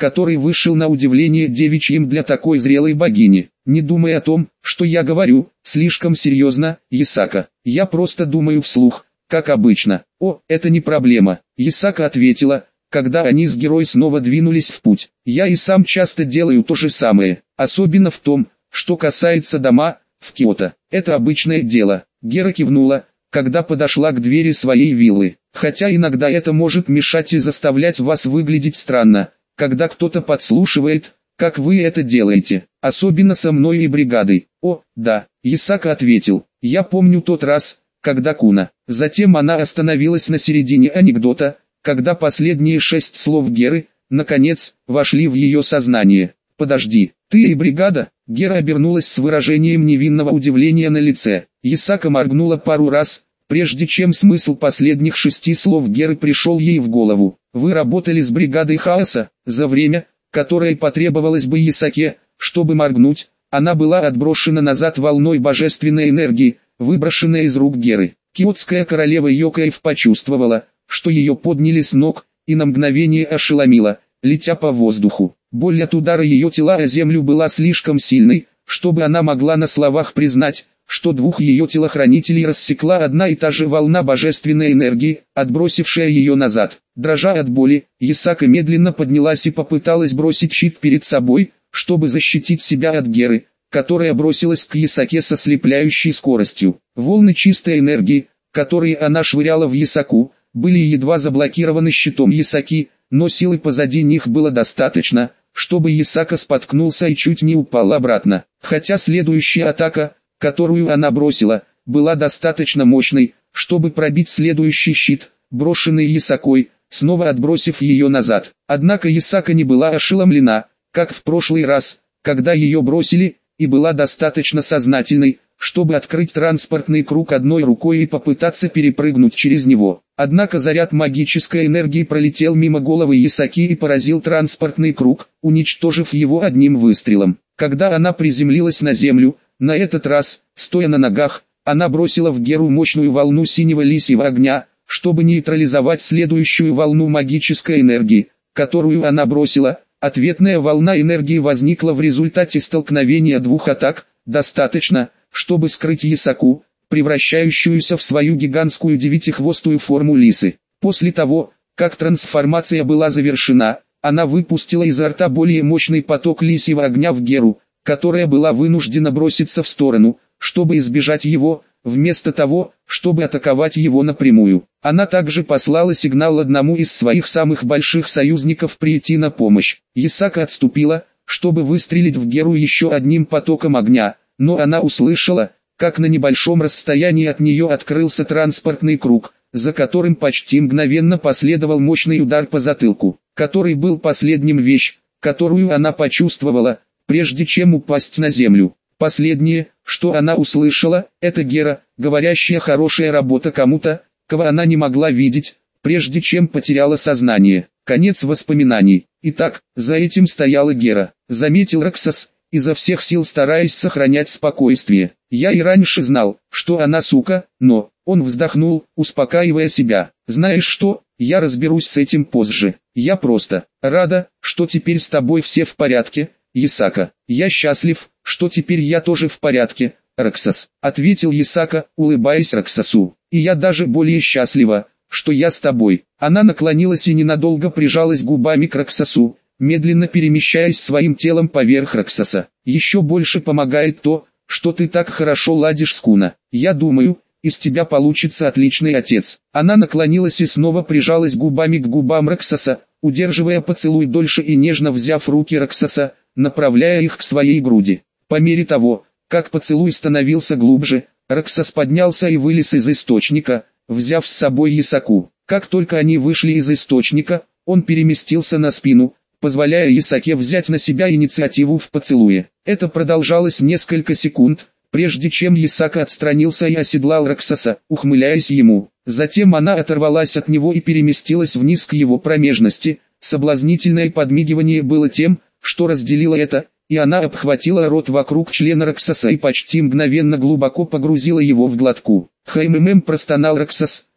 который вышел на удивление девичьим для такой зрелой богини. Не думай о том, что я говорю, слишком серьезно, Ясака. Я просто думаю вслух, как обычно. О, это не проблема, Ясака ответила, когда они с Герой снова двинулись в путь. Я и сам часто делаю то же самое, особенно в том, что касается дома в Киото. Это обычное дело. Гера кивнула, когда подошла к двери своей виллы. Хотя иногда это может мешать и заставлять вас выглядеть странно, когда кто-то подслушивает, как вы это делаете, особенно со мной и бригадой. О, да, Ясака ответил, я помню тот раз, когда Куна. Затем она остановилась на середине анекдота, когда последние 6 слов Геры, наконец, вошли в ее сознание. Подожди, ты и бригада? Гера обернулась с выражением невинного удивления на лице. Ясака моргнула пару раз, прежде чем смысл последних 6 слов Геры пришел ей в голову. Вы работали с бригадой хаоса, за время, которое потребовалось бы Ясаке, чтобы моргнуть, она была отброшена назад волной божественной энергии, выброшенной из рук Геры. Киотская королева Йокаев почувствовала, что ее подняли с ног, и на мгновение ошеломила, летя по воздуху. Боль от удара ее тела о землю была слишком сильной, чтобы она могла на словах признать, что двух ее телохранителей рассекла одна и та же волна божественной энергии, отбросившая ее назад. Дрожа от боли, Ясака медленно поднялась и попыталась бросить щит перед собой, чтобы защитить себя от Геры, которая бросилась к Ясаке со ослепляющей скоростью. Волны чистой энергии, которые она швыряла в Ясаку, были едва заблокированы щитом Ясаки, но силы позади них было достаточно, чтобы Ясака споткнулся и чуть не упал обратно. Хотя следующая атака, которую она бросила, была достаточно мощной, чтобы пробить следующий щит, брошенный Ясакой, снова отбросив ее назад. Однако Ясака не была ошеломлена, как в прошлый раз, когда ее бросили, и была достаточно сознательной, чтобы открыть транспортный круг одной рукой и попытаться перепрыгнуть через него. Однако заряд магической энергии пролетел мимо головы Ясаки и поразил транспортный круг, уничтожив его одним выстрелом. Когда она приземлилась на землю, на этот раз, стоя на ногах, она бросила в Геру мощную волну синего лисьего огня, чтобы нейтрализовать следующую волну магической энергии, которую она бросила. Ответная волна энергии возникла в результате столкновения двух атак, достаточно, чтобы скрыть Ясаку, превращающуюся в свою гигантскую девятихвостую форму лисы. После того, как трансформация была завершена, она выпустила изо рта более мощный поток лисьего огня в Геру, которая была вынуждена броситься в сторону, чтобы избежать его, вместо того, чтобы атаковать его напрямую. Она также послала сигнал одному из своих самых больших союзников прийти на помощь. Ясака отступила, чтобы выстрелить в Геру еще одним потоком огня, но она услышала, как на небольшом расстоянии от нее открылся транспортный круг, за которым почти мгновенно последовал мощный удар по затылку, который был последним вещь, которую она почувствовала, прежде чем упасть на землю. Последнее, что она услышала, это Гера, говорящая «хорошая работа» кому-то, кого она не могла видеть, прежде чем потеряла сознание. Конец воспоминаний. Итак, за этим стояла Гера, заметил Роксос, изо всех сил стараясь сохранять спокойствие. Я и раньше знал, что она сука, но... Он вздохнул, успокаивая себя. Знаешь что, я разберусь с этим позже. Я просто рада, что теперь с тобой все в порядке, Ясака. Я счастлив, что теперь я тоже в порядке, Роксос, ответил Ясака, улыбаясь Роксосу. И я даже более счастлива, что я с тобой. Она наклонилась и ненадолго прижалась губами к Роксосу, медленно перемещаясь своим телом поверх Роксоса. Еще больше помогает то, что ты так хорошо ладишь с Куна. Я думаю, из тебя получится отличный отец. Она наклонилась и снова прижалась губами к губам Роксоса, удерживая поцелуй дольше и нежно взяв руки Роксоса, направляя их к своей груди. По мере того, как поцелуй становился глубже, Роксос поднялся и вылез из источника, взяв с собой Ясаку. Как только они вышли из источника, он переместился на спину, позволяя Ясаке взять на себя инициативу в поцелуе. Это продолжалось несколько секунд, прежде чем Ясака отстранился и оседлал Роксоса, ухмыляясь ему. Затем она оторвалась от него и переместилась вниз к его промежности. Соблазнительное подмигивание было тем, что разделило это, и она обхватила рот вокруг члена Роксоса и почти мгновенно глубоко погрузила его в глотку. «Хммм», простонал Роксос,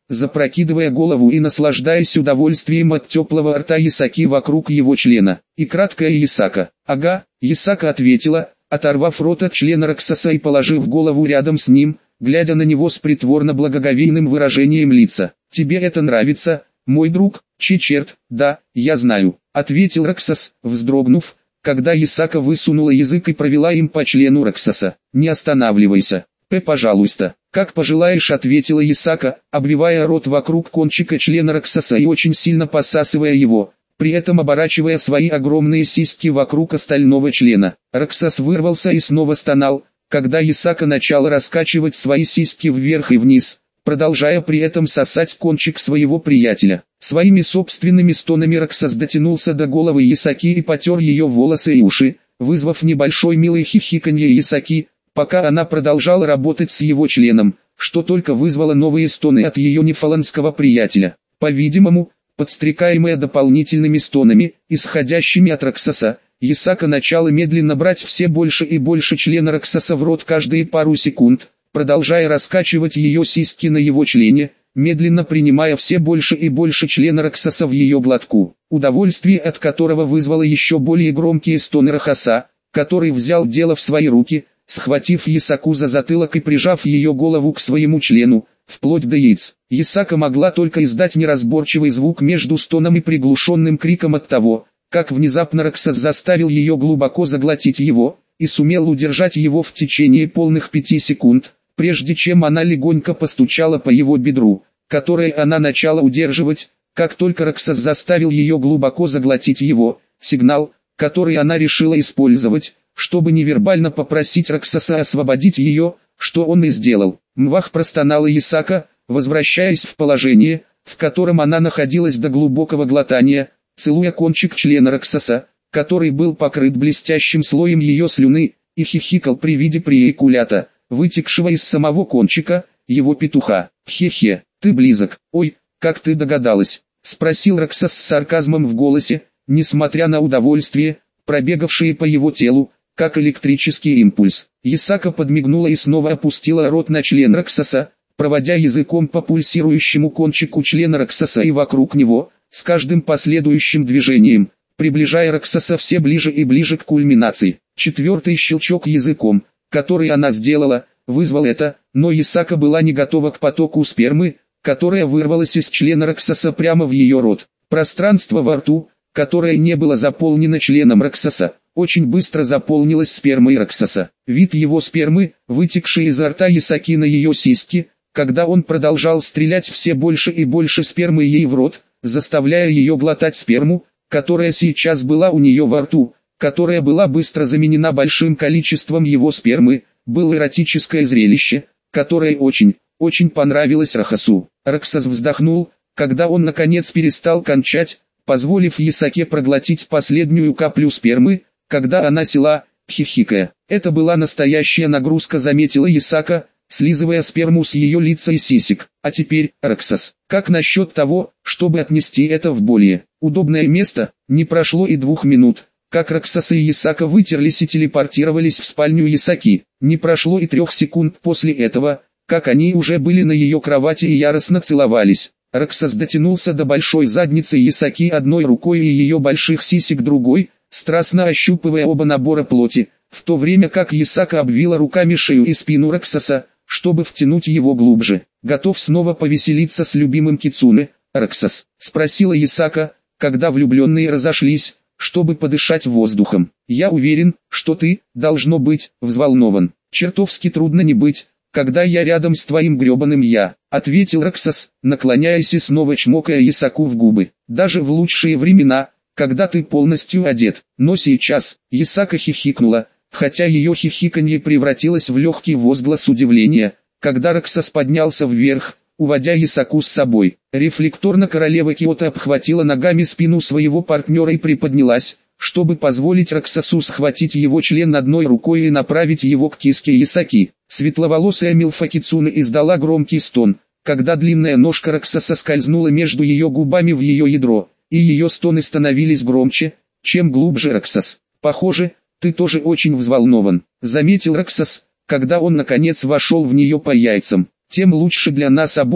запрокидывая голову и наслаждаясь удовольствием от теплого рта Ясаки вокруг его члена. И краткая Ясака. «Ага», Ясака ответила, оторвав рот от члена Роксоса и положив голову рядом с ним, глядя на него с притворно-благоговейным выражением лица. «Тебе это нравится, мой друг?» «Черт, да, я знаю», — ответил Роксос, вздрогнув, когда Ясака высунула язык и провела им по члену Роксоса. «Не останавливайся, пожалуйста». «Как пожелаешь», — ответила Ясака, обвивая рот вокруг кончика члена Роксоса и очень сильно посасывая его, при этом оборачивая свои огромные сиськи вокруг остального члена. Роксос вырвался и снова стонал, когда Ясака начала раскачивать свои сиськи вверх и вниз, продолжая при этом сосать кончик своего приятеля. Своими собственными стонами Роксос дотянулся до головы Ясаки и потер ее волосы и уши, вызвав небольшой милый хихиканье Ясаки, пока она продолжала работать с его членом, что только вызвало новые стоны от ее нефаланского приятеля. По-видимому, подстрекаемая дополнительными стонами, исходящими от Роксоса, Ясака начала медленно брать все больше и больше члена Роксоса в рот каждые пару секунд, продолжая раскачивать ее сиськи на его члене, медленно принимая все больше и больше члена Роксоса в ее глотку, удовольствие от которого вызвало еще более громкие стоны Роксоса, который взял дело в свои руки, схватив Ясаку за затылок и прижав ее голову к своему члену, вплоть до яиц. Ясака могла только издать неразборчивый звук между стоном и приглушенным криком от того, как внезапно Роксос заставил ее глубоко заглотить его, и сумел удержать его в течение полных 5 секунд, прежде чем она легонько постучала по его бедру, которое она начала удерживать, как только Роксос заставил ее глубоко заглотить его, сигнал, который она решила использовать, чтобы невербально попросить Роксоса освободить ее, что он и сделал. «Мвах», простонала Ясака, возвращаясь в положение, в котором она находилась до глубокого глотания, целуя кончик члена Роксоса, который был покрыт блестящим слоем ее слюны, и хихикал при виде преэякулята, вытекшего из самого кончика, его петуха. «Хе-хе, ты близок, ой, как ты догадалась?» — спросил Роксос с сарказмом в голосе, несмотря на удовольствие, пробегавшее по его телу, как электрический импульс. Ясака подмигнула и снова опустила рот на член Роксоса, проводя языком по пульсирующему кончику члена Роксоса и вокруг него, с каждым последующим движением, приближая Роксоса все ближе и ближе к кульминации. Четвертый щелчок языком, который она сделала, вызвал это, но Ясака была не готова к потоку спермы, которая вырвалась из члена Роксоса прямо в ее рот. Пространство во рту, которое не было заполнено членом Роксоса, очень быстро заполнилось спермой Роксоса. Вид его спермы, вытекшей изо рта Ясаки на ее сиськи, когда он продолжал стрелять все больше и больше спермы ей в рот, заставляя ее глотать сперму, которая сейчас была у нее во рту, которая была быстро заменена большим количеством его спермы, было эротическое зрелище, которое очень понравилось Роксосу. Роксос вздохнул, когда он наконец перестал кончать, позволив Ясаке проглотить последнюю каплю спермы, когда она села, хихикая. Это была настоящая нагрузка, заметила Ясака, слизывая сперму с ее лица и сисек. А теперь, Роксос, как насчет того, чтобы отнести это в более удобное место? Не прошло и 2 минут, как Роксос и Ясака вытерлись и телепортировались в спальню Ясаки. Не прошло и 3 секунд после этого, как они уже были на ее кровати и яростно целовались. Роксос дотянулся до большой задницы Ясаки одной рукой и ее больших сисек другой, страстно ощупывая оба набора плоти, в то время как Ясака обвила руками шею и спину Роксоса, чтобы втянуть его глубже. «Готов снова повеселиться с любимым кицуне, Роксос?» — спросила Ясака, когда влюбленные разошлись, чтобы подышать воздухом. «Я уверен, что ты, должно быть, взволнован. Чертовски трудно не быть, когда я рядом с твоим гребаным «я», — ответил Роксос, наклоняясь и снова чмокая Ясаку в губы. «Даже в лучшие времена, когда ты полностью одет. Но сейчас», — Ясака хихикнула, хотя ее хихиканье превратилось в легкий возглас удивления, когда Роксос поднялся вверх, уводя Ясаку с собой. Рефлекторно королева Киото обхватила ногами спину своего партнера и приподнялась, чтобы позволить Роксосу схватить его член одной рукой и направить его к киске Ясаки. Светловолосая Милфа Кицуне издала громкий стон, когда длинная ножка Роксоса скользнула между ее губами в ее ядро, и ее стоны становились громче, чем глубже Роксос. «Похоже, ты тоже очень взволнован», — заметил Роксос, когда он наконец вошел в нее по яйцам. «Тем лучше для нас обоих,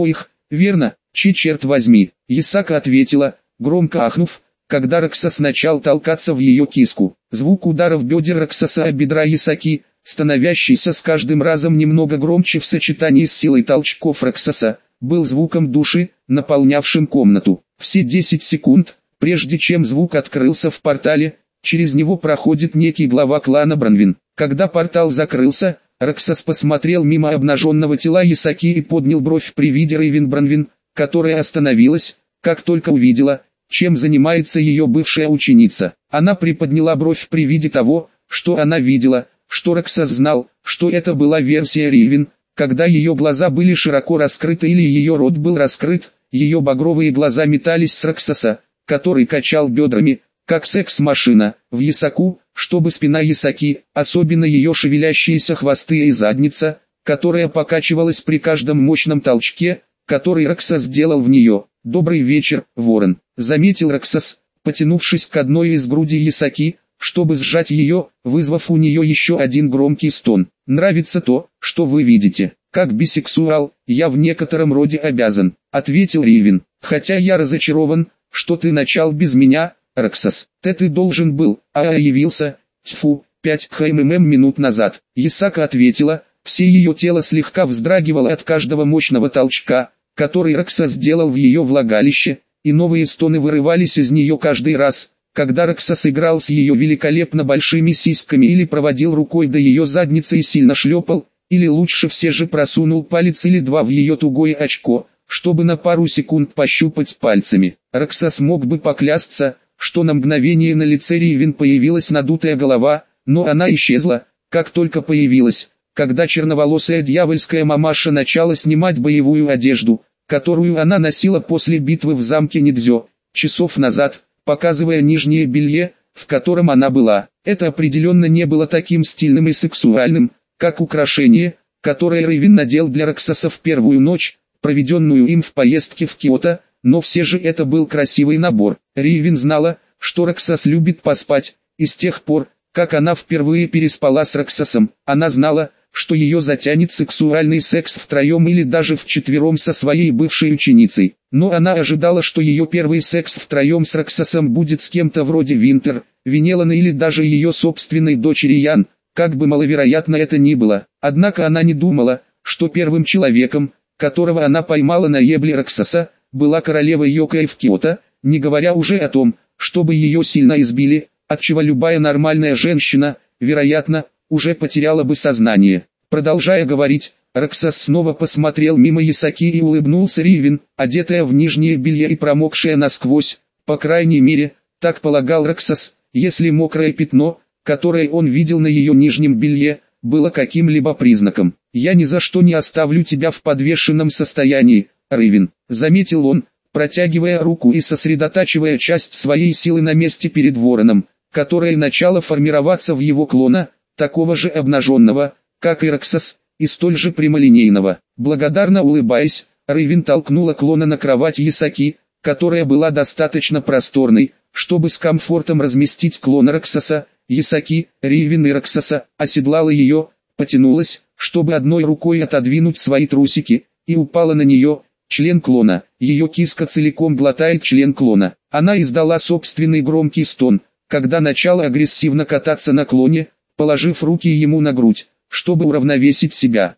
Верно, черт возьми, Ясака ответила, громко ахнув, когда Роксас начал толкаться в ее киску. Звук ударов бедер Роксаса о бедра Ясаки, становящийся с каждым разом немного громче в сочетании с силой толчков Роксаса, был звуком души, наполнявшим комнату. Все 10 секунд, прежде чем звук открылся в портале, через него проходит некий глава клана Бранвин. Когда портал закрылся, Роксас посмотрел мимо обнаженного тела Ясаки и поднял бровь при виде Рейвен Бранвин, которая остановилась, как только увидела, чем занимается ее бывшая ученица. Она приподняла бровь при виде того, что она видела, что Роксас знал, что это была версия Рейвен, когда ее глаза были широко раскрыты или ее рот был раскрыт, ее багровые глаза метались с Роксаса, который качал бедрами, как секс-машина, в Ясаку, чтобы спина Ясаки, особенно ее шевелящиеся хвосты и задница, которая покачивалась при каждом мощном толчке, который Роксас сделал в нее. «Добрый вечер, Ворон», — заметил Роксас, потянувшись к одной из грудей Ясаки, чтобы сжать ее, вызвав у нее еще один громкий стон. «Нравится то, что вы видите. Как бисексуал, я в некотором роде обязан», — ответил Рейвен. «Хотя я разочарован, что ты начал без меня, Роксас. Ты должен был, явился, тьфу, 5 минут назад». Ясака ответила, все ее тело слегка вздрагивало от каждого мощного толчка, который Роксас сделал в ее влагалище, и новые стоны вырывались из нее каждый раз, когда Роксас играл с ее великолепно большими сиськами или проводил рукой до ее задницы и сильно шлепал, или лучше все же просунул палец или два в ее тугое очко, чтобы на пару секунд пощупать пальцами. Роксас мог бы поклясться, что на мгновение на лице Рейвен появилась надутая голова, но она исчезла, как только появилась, когда черноволосая дьявольская мамаша начала снимать боевую одежду, которую она носила после битвы в замке Нидзё, часов назад, показывая нижнее белье, в котором она была. Это определенно не было таким стильным и сексуальным, как украшение, которое Рейвен надел для Роксаса в первую ночь, проведенную им в поездке в Киото, но все же это был красивый набор. Рейвен знала, что Роксас любит поспать, и с тех пор, как она впервые переспала с Роксасом, она знала, что ее затянет сексуальный секс втроем или даже вчетвером со своей бывшей ученицей. Но она ожидала, что ее первый секс втроем с Роксасом будет с кем-то вроде Винтер, Винелана или даже ее собственной дочери Ян, как бы маловероятно это ни было. Однако она не думала, что первым человеком, которого она поймала на ебле Роксаса, была королева Йокой в Киото, не говоря уже о том, чтобы ее сильно избили, отчего любая нормальная женщина, вероятно, уже потеряла бы сознание. Продолжая говорить, Роксас снова посмотрел мимо Ясаки и улыбнулся Рейвен, одетая в нижнее белье и промокшая насквозь, по крайней мере, так полагал Роксас, если мокрое пятно, которое он видел на ее нижнем белье, было каким-либо признаком. «Я ни за что не оставлю тебя в подвешенном состоянии, Рейвен», — заметил он, протягивая руку и сосредотачивая часть своей силы на месте перед вороном, которое начало формироваться в его клона, такого же обнаженного, как и Роксас, и столь же прямолинейного. Благодарно улыбаясь, Рейвен толкнула клона на кровать Ясаки, которая была достаточно просторной, чтобы с комфортом разместить клона Роксаса. Ясаки, Рейвен и Роксаса, оседлала ее, потянулась, чтобы одной рукой отодвинуть свои трусики, и упала на нее. Член клона, ее киска целиком глотает член клона. Она издала собственный громкий стон, когда начала агрессивно кататься на клоне, положив руки ему на грудь, чтобы уравновесить себя.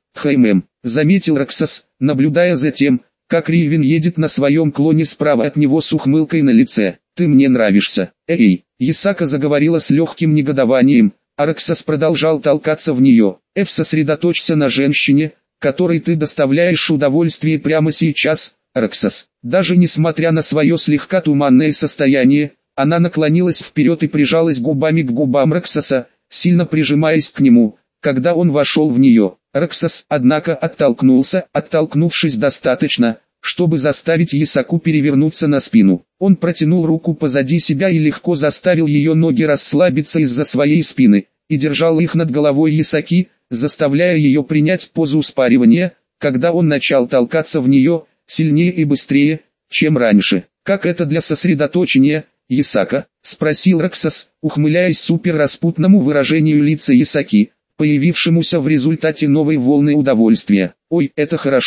Заметил Роксас, наблюдая за тем, как Рейвен едет на своем клоне справа от него с ухмылкой на лице. «Ты мне нравишься». «Эй!» Ясака заговорила с легким негодованием, а Роксас продолжал толкаться в нее. «Сосредоточься на женщине, которой ты доставляешь удовольствие прямо сейчас, Роксас». Даже несмотря на свое слегка туманное состояние, она наклонилась вперед и прижалась губами к губам Роксаса, сильно прижимаясь к нему, когда он вошел в нее. Роксас, однако, оттолкнувшись достаточно, чтобы заставить Ясаку перевернуться на спину. Он протянул руку позади себя и легко заставил ее ноги расслабиться из-за своей спины, и держал их над головой Ясаки, заставляя ее принять позу спаривания, когда он начал толкаться в нее, сильнее и быстрее, чем раньше. «Как это для сосредоточения, Ясака?» — спросил Роксас, ухмыляясь суперраспутному выражению лица Ясаки, появившемуся в результате новой волны удовольствия. «Ой, это хорошо».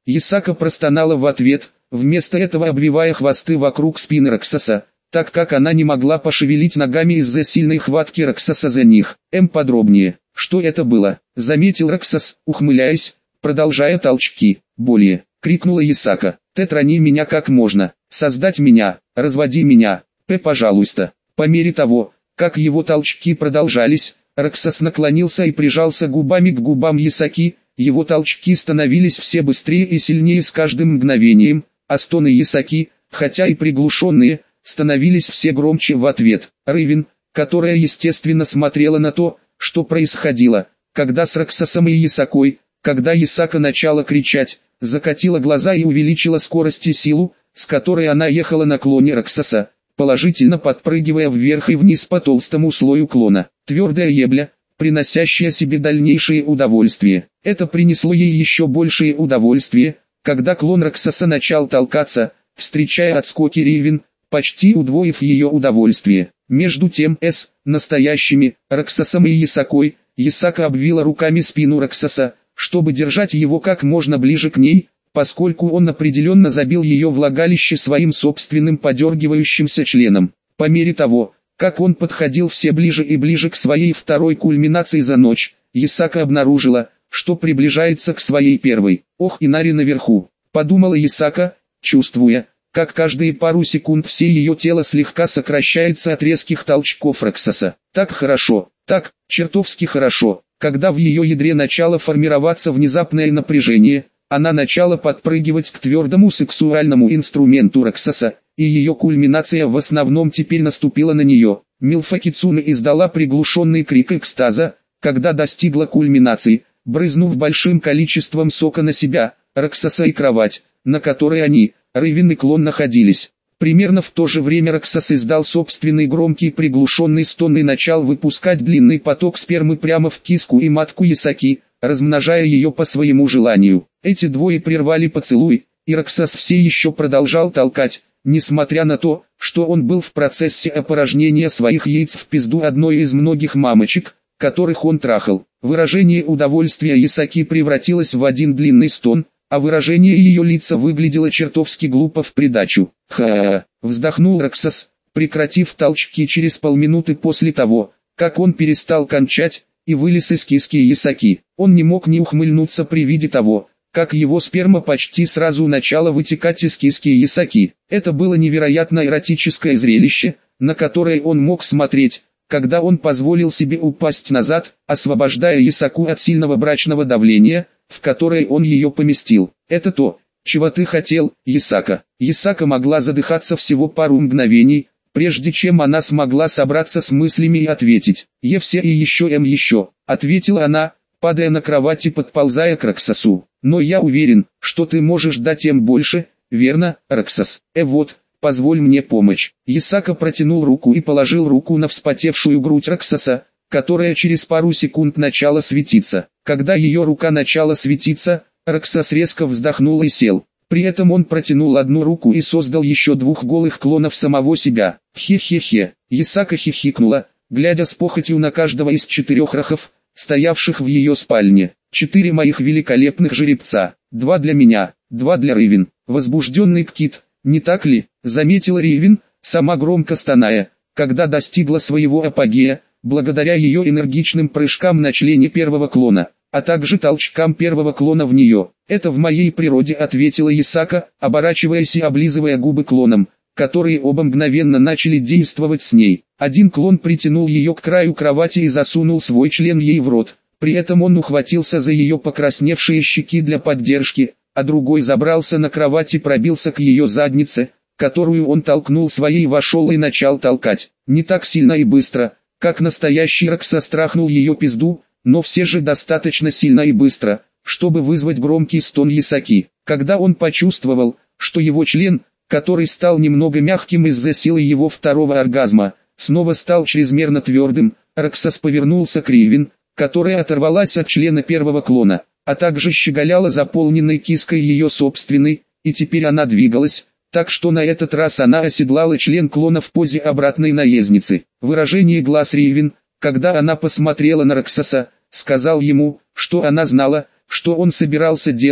Ясака простонала в ответ, вместо этого обвивая хвосты вокруг спины Роксоса, так как она не могла пошевелить ногами из-за сильной хватки Роксоса за них. Подробнее. Что это было? Заметил Роксос, ухмыляясь, продолжая толчки. Более, крикнула Ясака. Трани меня как можно. Создать меня, разводи меня. Пожалуйста. По мере того, как его толчки продолжались, Роксос наклонился и прижался губами к губам Ясаки. Его толчки становились все быстрее и сильнее с каждым мгновением, а стоны Ясаки, хотя и приглушенные, становились все громче в ответ. Рейвен, которая естественно смотрела на то, что происходило, когда с Роксосом и Ясакой, когда Ясака начала кричать, закатила глаза и увеличила скорость и силу, с которой она ехала на клоне Роксоса, положительно подпрыгивая вверх и вниз по толстому слою клона. Твердая ебля, приносящая себе дальнейшее удовольствие. Это принесло ей еще большее удовольствие, когда клон Роксоса начал толкаться, встречая отскоки Рейвен, почти удвоив ее удовольствие. Между тем настоящими, Роксосом и Ясакой, Ясака обвила руками спину Роксоса, чтобы держать его как можно ближе к ней, поскольку он определенно забил ее влагалище своим собственным подергивающимся членом. По мере того, как он подходил все ближе и ближе к своей второй кульминации за ночь, Ясака обнаружила, что приближается к своей первой. «Ох, Инари наверху», — подумала Ясака, чувствуя, как каждые пару секунд все ее тело слегка сокращается от резких толчков Роксоса. Так хорошо, так, чертовски хорошо, когда в ее ядре начало формироваться внезапное напряжение, она начала подпрыгивать к твердому сексуальному инструменту Роксоса, и ее кульминация в основном теперь наступила на нее. Милфа Кицуне издала приглушенный крик экстаза, когда достигла кульминации, брызнув большим количеством сока на себя, Роксоса и кровать, на которой они, Рейвен и клон, находились. Примерно в то же время Роксос издал собственный громкий приглушенный стон и начал выпускать длинный поток спермы прямо в киску и матку Ясаки, размножая ее по своему желанию. Эти двое прервали поцелуй, и Роксос все еще продолжал толкать, несмотря на то, что он был в процессе опорожнения своих яиц в пизду одной из многих мамочек, которых он трахал. Выражение удовольствия Ясаки превратилось в один длинный стон, а выражение ее лица выглядело чертовски глупо в придачу. «Ха-ха-ха», вздохнул Роксос, прекратив толчки через полминуты после того, как он перестал кончать, и вылез из киски Ясаки. Он не мог не ухмыльнуться при виде того, как его сперма почти сразу начала вытекать из киски Ясаки. Это было невероятно эротическое зрелище, на которое он мог смотреть, когда он позволил себе упасть назад, освобождая Ясаку от сильного брачного давления, в которое он ее поместил. «Это то, чего ты хотел, Ясака». Ясака могла задыхаться всего пару мгновений, прежде чем она смогла собраться с мыслями и ответить. «Все и еще», — ответила она, падая на кровать и подползая к Роксосу. «Но я уверен, что ты можешь дать им больше, верно, Роксос? Вот, позволь мне помочь». Ясака протянул руку и положил руку на вспотевшую грудь Роксоса, которая через пару секунд начала светиться. Когда ее рука начала светиться, Роксос резко вздохнул и сел. При этом он протянул одну руку и создал еще двух голых клонов самого себя. «Хе-хе-хе», Ясака хихикнула, глядя с похотью на каждого из 4 рахов, стоявших в ее спальне. 4 моих великолепных жеребца, 2 для меня, 2 для Рейвен. Возбужденный птит, не так ли, заметила Рейвен, сама громко стоная, когда достигла своего апогея, благодаря ее энергичным прыжкам на члене первого клона, а также толчкам первого клона в нее. «Это в моей природе», — ответила Ясака, оборачиваясь и облизывая губы клонам, которые оба мгновенно начали действовать с ней. Один клон притянул ее к краю кровати и засунул свой член ей в рот, при этом он ухватился за ее покрасневшие щеки для поддержки, а другой забрался на кровать и пробился к ее заднице, которую он толкнул своей и вошел и начал толкать. Не так сильно и быстро, как настоящий Роксос страхнул ее пизду, но все же достаточно сильно и быстро, чтобы вызвать громкий стон Ясаки. Когда он почувствовал, что его член, который стал немного мягким из-за силы его второго оргазма, снова стал чрезмерно твердым, Роксос повернулся к Рейвен, которая оторвалась от члена первого клона, а также щеголяла заполненной киской ее собственной, и теперь она двигалась, так что на этот раз она оседлала член клона в позе обратной наездницы. Выражение глаз Рейвен, когда она посмотрела на Роксоса, сказал ему, что она знала, что он собирался делать,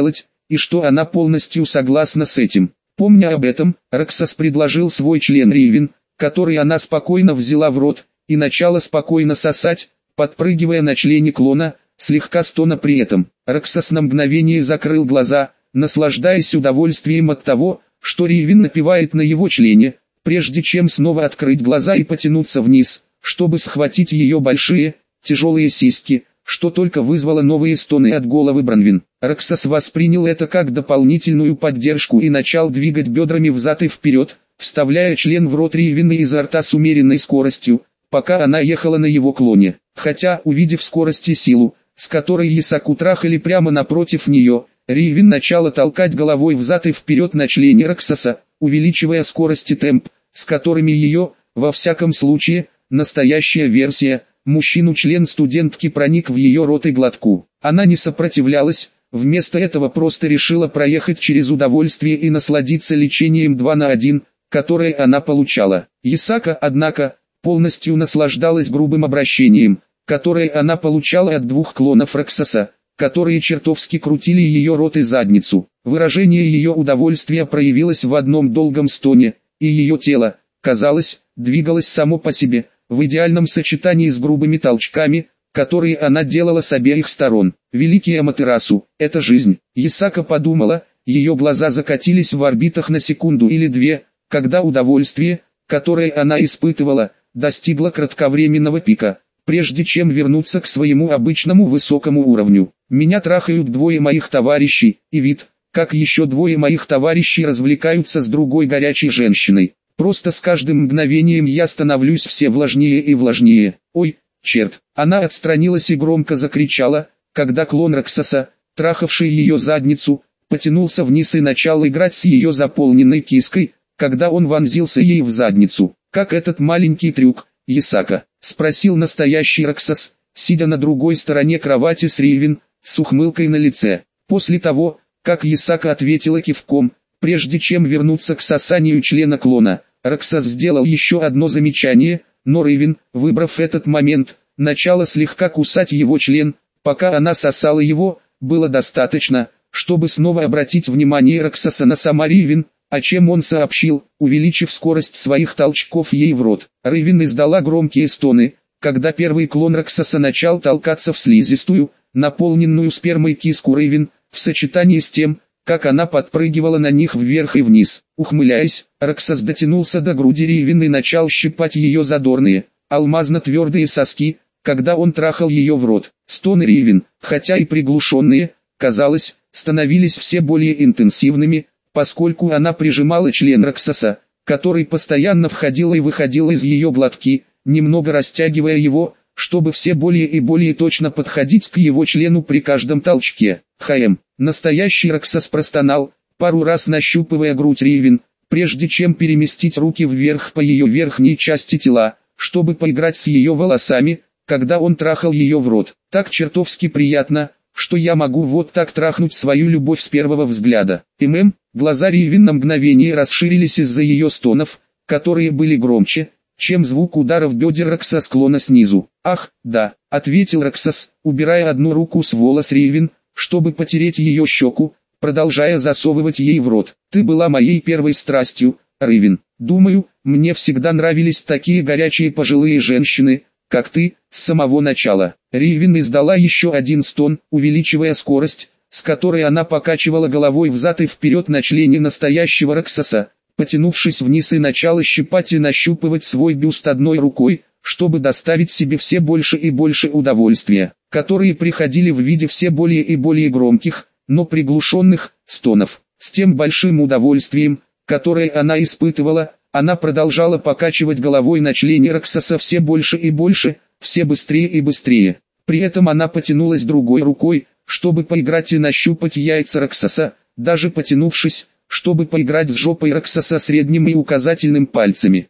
и что она полностью согласна с этим. Помня об этом, Роксас предложил свой член Ривен, который она спокойно взяла в рот, и начала спокойно сосать, подпрыгивая на члене клона, слегка стона при этом. Роксас на мгновение закрыл глаза, наслаждаясь удовольствием от того, что Ривен напевает на его члене, прежде чем снова открыть глаза и потянуться вниз, чтобы схватить ее большие, тяжелые сиськи, что только вызвало новые стоны от головы Бранвин. Роксас воспринял это как дополнительную поддержку и начал двигать бедрами взад и вперед, вставляя член в рот Ривен изо рта с умеренной скоростью, пока она ехала на его клоне. Хотя, увидев скорость и силу, с которой Ясаку трахали прямо напротив нее, Ривен начала толкать головой взад и вперед на члене Роксаса, увеличивая скорость и темп, с которыми ее, во всяком случае, настоящая версия, мужчину-член студентки проник в ее рот и глотку. Она не сопротивлялась, вместо этого просто решила проехать через удовольствие и насладиться лечением 2 на 1, которое она получала. Ясака, однако, полностью наслаждалась грубым обращением, которое она получала от двух клонов Роксаса, которые чертовски крутили ее рот и задницу. Выражение ее удовольствия проявилось в одном долгом стоне, и ее тело, казалось, двигалось само по себе, в идеальном сочетании с грубыми толчками, которые она делала с обеих сторон. Великий Аматерасу, это жизнь. Ясака подумала, ее глаза закатились в орбитах на секунду или две, когда удовольствие, которое она испытывала, достигло кратковременного пика, прежде чем вернуться к своему обычному высокому уровню. Меня трахают двое моих товарищей, и вид, как еще двое моих товарищей развлекаются с другой горячей женщиной. Просто с каждым мгновением я становлюсь все влажнее и влажнее. Ой, черт. Она отстранилась и громко закричала, когда клон Роксаса, трахавший ее задницу, потянулся вниз и начал играть с ее заполненной киской, когда он вонзился ей в задницу. «Как этот маленький трюк, Ясака?» — спросил настоящий Роксас, сидя на другой стороне кровати с Ривен, с ухмылкой на лице. После того, как Ясака ответила кивком, прежде чем вернуться к сосанию члена клона, Роксас сделал еще одно замечание, но Ривен, выбрав этот момент, начала слегка кусать его член, пока она сосала его, было достаточно, чтобы снова обратить внимание Роксаса на сама Ривен, о чем он сообщил, увеличив скорость своих толчков ей в рот. Ривен издала громкие стоны, когда первый клон Роксаса начал толкаться в слизистую, наполненную спермой киску Ривен, в сочетании с тем, как она подпрыгивала на них вверх и вниз. Ухмыляясь, Роксас дотянулся до груди Ривен и начал щипать ее задорные, алмазно-твердые соски, когда он трахал ее в рот. Стоны Ривен, хотя и приглушенные, казалось, становились все более интенсивными, поскольку она прижимала член Роксаса, который постоянно входил и выходил из ее глотки, немного растягивая его, чтобы все более и более точно подходить к его члену при каждом толчке. Настоящий Роксас простонал, пару раз нащупывая грудь Ривен, прежде чем переместить руки вверх по ее верхней части тела, чтобы поиграть с ее волосами, когда он трахал ее в рот. Так чертовски приятно, что я могу вот так трахнуть свою любовь с первого взгляда. Глаза Ривен на мгновение расширились из-за ее стонов, которые были громче, чем звук ударов бедер Роксаса с клона снизу. «Ах, да», — ответил Роксас, убирая одну руку с волос Ривен, чтобы потереть ее щеку, продолжая засовывать ей в рот. «Ты была моей первой страстью, Ривен. Думаю, мне всегда нравились такие горячие пожилые женщины, как ты, с самого начала». Ривен издала еще один стон, увеличивая скорость, с которой она покачивала головой взад и вперед на члене настоящего Роксаса, потянувшись вниз и начала щипать и нащупывать свой бюст одной рукой, чтобы доставить себе все больше и больше удовольствия, которые приходили в виде все более и более громких, но приглушенных, стонов. С тем большим удовольствием, которое она испытывала, она продолжала покачивать головой на члене Роксаса все больше и больше, все быстрее и быстрее. При этом она потянулась другой рукой, чтобы поиграть и нащупать яйца Роксаса, даже потянувшись, чтобы поиграть с жопой Роксаса средним и указательным пальцами.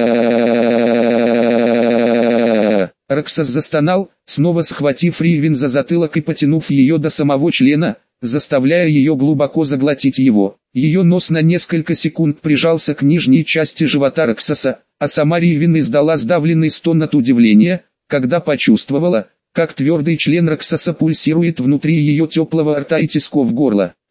Роксас застонал, снова схватив Ривен за затылок и потянув ее до самого члена, заставляя ее глубоко заглотить его. Ее нос на несколько секунд прижался к нижней части живота Роксаса, а сама Ривен издала сдавленный стон от удивления, когда почувствовала, как твердый член Роксаса пульсирует внутри ее теплого рта и тисков горла.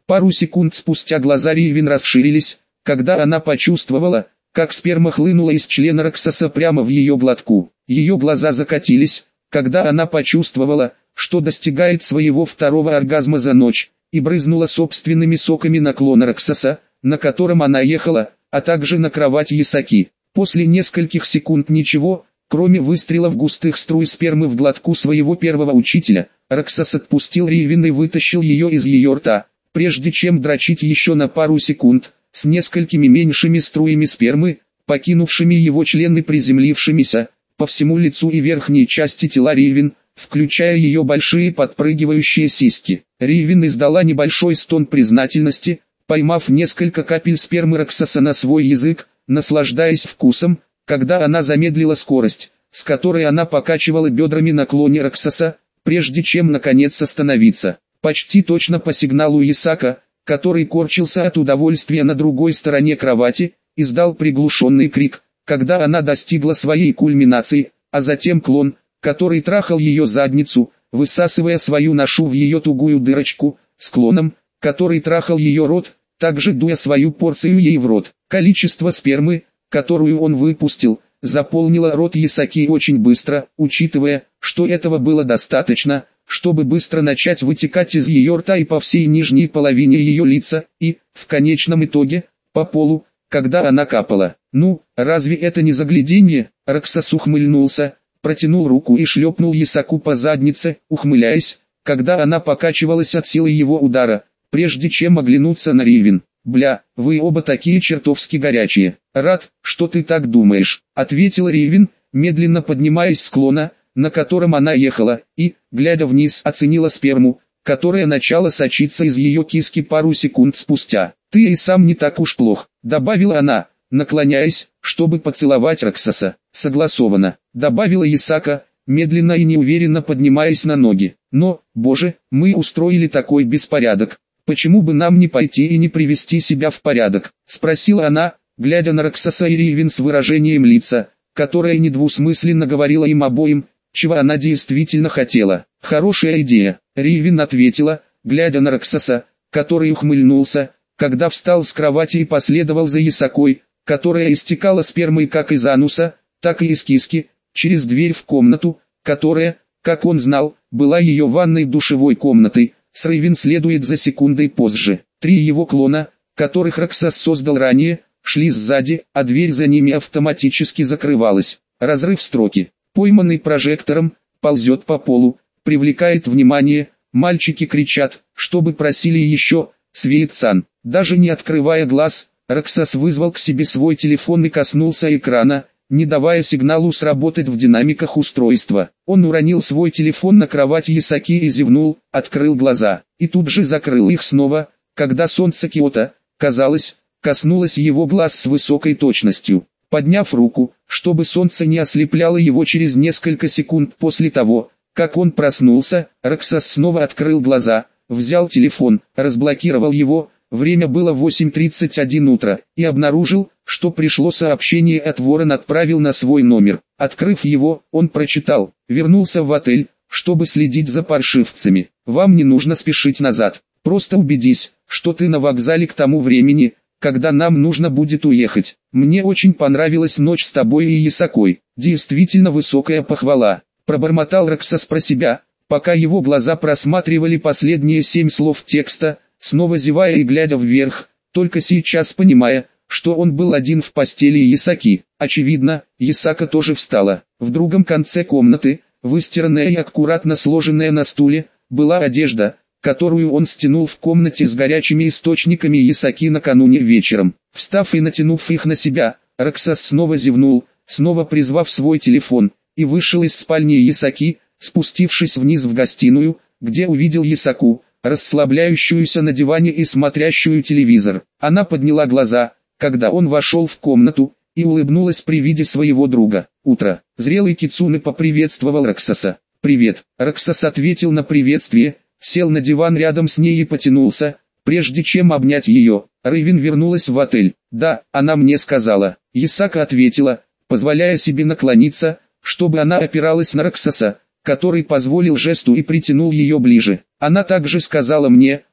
Пару секунд спустя глаза Ривин расширились, когда она почувствовала, как сперма хлынула из члена Роксоса прямо в ее глотку. Ее глаза закатились, когда она почувствовала, что достигает своего второго оргазма за ночь, и брызнула собственными соками на клон Роксоса, на котором она ехала, а также на кровать Ясаки. После нескольких секунд ничего, кроме выстрелов густых струй спермы в глотку своего первого учителя, Роксос отпустил Ривин и вытащил ее из ее рта, прежде чем дрочить еще на пару секунд, с несколькими меньшими струями спермы, покинувшими его член и приземлившимися по всему лицу и верхней части тела Ривин, включая ее большие подпрыгивающие сиськи. Ривин издала небольшой стон признательности, поймав несколько капель спермы Роксоса на свой язык, наслаждаясь вкусом, когда она замедлила скорость, с которой она покачивала бедрами на клоне Роксоса, прежде чем наконец остановиться. Почти точно по сигналу Ясака, который корчился от удовольствия на другой стороне кровати, издал приглушенный крик, когда она достигла своей кульминации, а затем клон, который трахал ее задницу, высасывая свою ношу в ее тугую дырочку, с клоном, который трахал ее рот, также дуя свою порцию ей в рот. Количество спермы, которую он выпустил, заполнило рот Ясаки очень быстро, учитывая, что этого было достаточно, чтобы быстро начать вытекать из ее рта и по всей нижней половине ее лица, и, в конечном итоге, по полу, когда она капала. Ну, разве это не загляденье? Роксос ухмыльнулся, протянул руку и шлепнул Ясаку по заднице, ухмыляясь, когда она покачивалась от силы его удара, прежде чем оглянуться на Ривин. «Бля, вы оба такие чертовски горячие. Рад, что ты так думаешь», — ответил Ривин, медленно поднимаясь с склона, на котором она ехала, и, глядя вниз, оценила сперму, которая начала сочиться из ее киски пару секунд спустя. «Ты и сам не так уж плох», — добавила она, наклоняясь, чтобы поцеловать Роксоса. «Согласовано», — добавила Ясака, медленно и неуверенно поднимаясь на ноги. «Но, боже, мы устроили такой беспорядок. Почему бы нам не пойти и не привести себя в порядок?» — спросила она, глядя на Роксоса и Ривин с выражением лица, которое недвусмысленно говорило им обоим, чего она действительно хотела. «Хорошая идея», — Ривин ответила, глядя на Роксоса, который ухмыльнулся, когда встал с кровати и последовал за Ясакой, которая истекала спермой как из ануса, так и из киски, через дверь в комнату, которая, как он знал, была ее ванной душевой комнатой. С Ривин следует за секундой позже. 3 его клона, которых Роксос создал ранее, шли сзади, а дверь за ними автоматически закрывалась. Разрыв строки. Пойманный прожектором, ползет по полу, привлекает внимание, мальчики кричат, чтобы просили еще, Свеет-сан. Даже не открывая глаз, Роксос вызвал к себе свой телефон и коснулся экрана, не давая сигналу сработать в динамиках устройства. Он уронил свой телефон на кровать Ясаки и зевнул, открыл глаза, и тут же закрыл их снова, когда солнце Киото, казалось, коснулось его глаз с высокой точностью. Подняв руку, чтобы солнце не ослепляло его через несколько секунд после того, как он проснулся, Роксос снова открыл глаза, взял телефон, разблокировал его, время было 8:31 утра, и обнаружил, что пришло сообщение от Ворон, отправил на свой номер. Открыв его, он прочитал: «Вернулся в отель, чтобы следить за паршивцами. Вам не нужно спешить назад. Просто убедись, что ты на вокзале к тому времени, когда нам нужно будет уехать. Мне очень понравилась ночь с тобой и Ясакой». Действительно высокая похвала, пробормотал Роксос про себя, пока его глаза просматривали последние 7 слов текста, снова зевая и глядя вверх, только сейчас понимая, что он был один в постели Ясаки. Очевидно, Ясака тоже встала. В другом конце комнаты, выстиранная и аккуратно сложенная на стуле, была одежда, которую он стянул в комнате с горячими источниками Ясаки накануне вечером. Встав и натянув их на себя, Роксос снова зевнул, снова призвав свой телефон, и вышел из спальни Ясаки, спустившись вниз в гостиную, где увидел Ясаку, расслабляющуюся на диване и смотрящую телевизор. Она подняла глаза, когда он вошел в комнату, и улыбнулась при виде своего друга. «Утро». Зрелый Кицуне поприветствовал Роксоса. «Привет». Роксос ответил на приветствие, сел на диван рядом с ней и потянулся, прежде чем обнять ее. Ривин вернулась в отель. «Да, она мне сказала». Ясака ответила, позволяя себе наклониться, чтобы она опиралась на Роксоса, который позволил жесту и притянул ее ближе. «Она также сказала мне,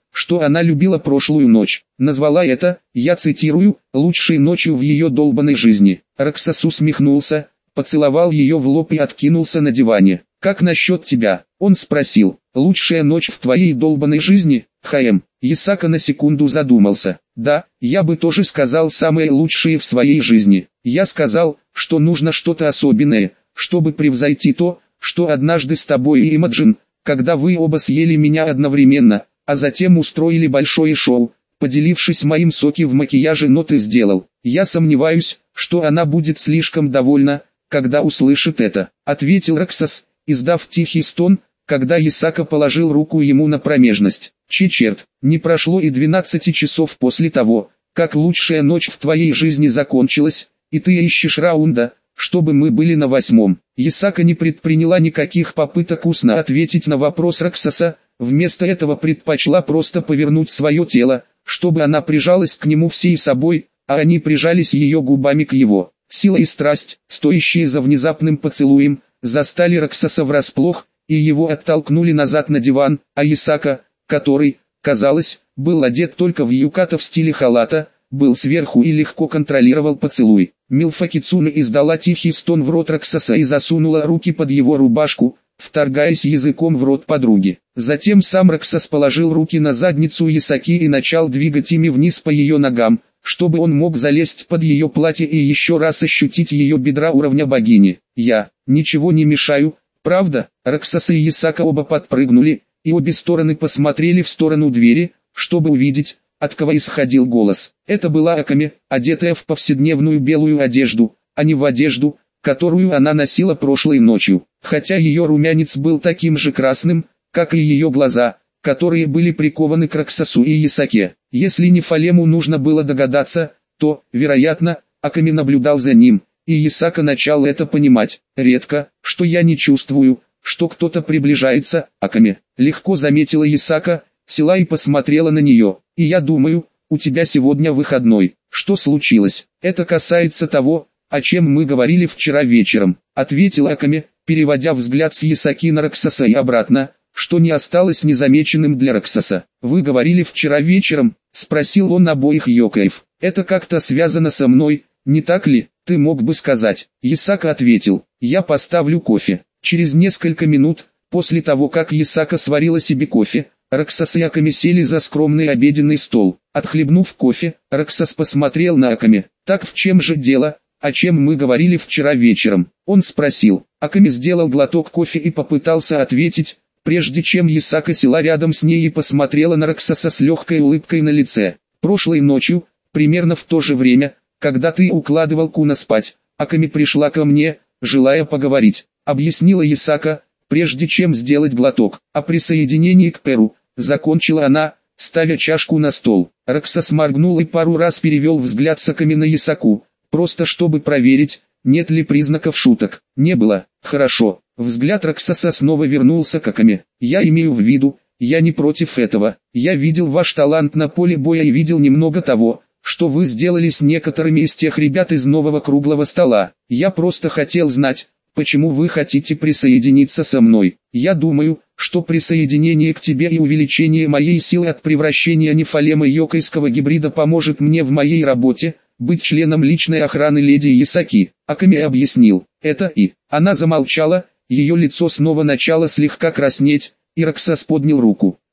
что она любила прошлую ночь. Назвала это, я цитирую, лучшей ночью в ее долбанной жизни. Раксас усмехнулся, поцеловал ее в лоб и откинулся на диване. «Как насчет тебя?» Он спросил. «Лучшая ночь в твоей долбанной жизни, Хаэм?» Исака на секунду задумался. «Да, я бы тоже сказал самые лучшие в своей жизни. Я сказал, что нужно что-то особенное, чтобы превзойти то, что однажды с тобой и Имаджин, когда вы оба съели меня одновременно, а затем устроили большое шоу, поделившись моим соки в макияже, но ты сделал. Я сомневаюсь, что она будет слишком довольна, когда услышит это», ответил Раксас, издав тихий стон, когда Исака положил руку ему на промежность. «Черт, не прошло и 12 часов после того, как лучшая ночь в твоей жизни закончилась, и ты ищешь раунда, чтобы мы были на 8-м. Исака не предприняла никаких попыток устно ответить на вопрос Раксаса, вместо этого предпочла просто повернуть свое тело, чтобы она прижалась к нему всей собой, а они прижались ее губами к его. Сила и страсть, стоящие за внезапным поцелуем, застали Раксаса врасплох, и его оттолкнули назад на диван, а Исака, который, казалось, был одет только в юката в стиле халата, был сверху и легко контролировал поцелуй. Милфа Кицуне издала тихий стон в рот Раксаса и засунула руки под его рубашку, вторгаясь языком в рот подруги. Затем сам Раксас положил руки на задницу Исаки и начал двигать ими вниз по ее ногам, чтобы он мог залезть под ее платье и еще раз ощутить ее бедра уровня богини. «Я ничего не мешаю, правда?» Раксас и Исака оба подпрыгнули, и обе стороны посмотрели в сторону двери, чтобы увидеть, от кого исходил голос. Это была Акаме, одетая в повседневную белую одежду, а не в одежду, которую она носила прошлой ночью. Хотя ее румянец был таким же красным, как и ее глаза, которые были прикованы к Раксасу и Исаке. Если Нефалему нужно было догадаться, то, вероятно, Акаме наблюдал за ним, и Исака начал это понимать. «Редко, что я не чувствую, что кто-то приближается, Акаме», легко заметила Исака, села и посмотрела на нее. «И я думаю, у тебя сегодня выходной. Что случилось?» «Это касается того, о чем мы говорили вчера вечером», ответил Акаме, переводя взгляд с Исаки на Раксаса и обратно, что не осталось незамеченным для Раксаса. «Вы говорили вчера вечером?» спросил он обоих йокаев. «Это как-то связано со мной, не так ли? Ты мог бы сказать». Исака ответил. «Я поставлю кофе». Через несколько минут, после того как Исака сварила себе кофе, Раксас и Акаме сели за скромный обеденный стол. Отхлебнув кофе, Раксас посмотрел на Акаме. «Так в чем же дело, о чем мы говорили вчера вечером?» Он спросил. Акаме сделал глоток кофе и попытался ответить, прежде чем Исака села рядом с ней и посмотрела на Раксаса с легкой улыбкой на лице. «Прошлой ночью, примерно в то же время, когда ты укладывал Куна спать, Акаме пришла ко мне, желая поговорить», объяснила Исака, прежде чем сделать глоток. «О присоединении к Перу», закончила она, ставя чашку на стол. Раксас моргнул и пару раз перевел взгляд с Акаме на Исаку, просто чтобы проверить, нет ли признаков шуток. Не было. «Хорошо». Взгляд Раксаса снова вернулся к Акаме. «Я имею в виду, я не против этого. Я видел ваш талант на поле боя и видел немного того, что вы сделали с некоторыми из тех ребят из нового круглого стола. Я просто хотел знать, почему вы хотите присоединиться со мной. Я думаю, что присоединение к тебе и увеличение моей силы от превращения Нефалема йокайского гибрида поможет мне в моей работе, быть членом личной охраны леди Исаки». Акаме объяснил. «Это и...» Она замолчала, ее лицо снова начало слегка краснеть, и Раксас поднял руку.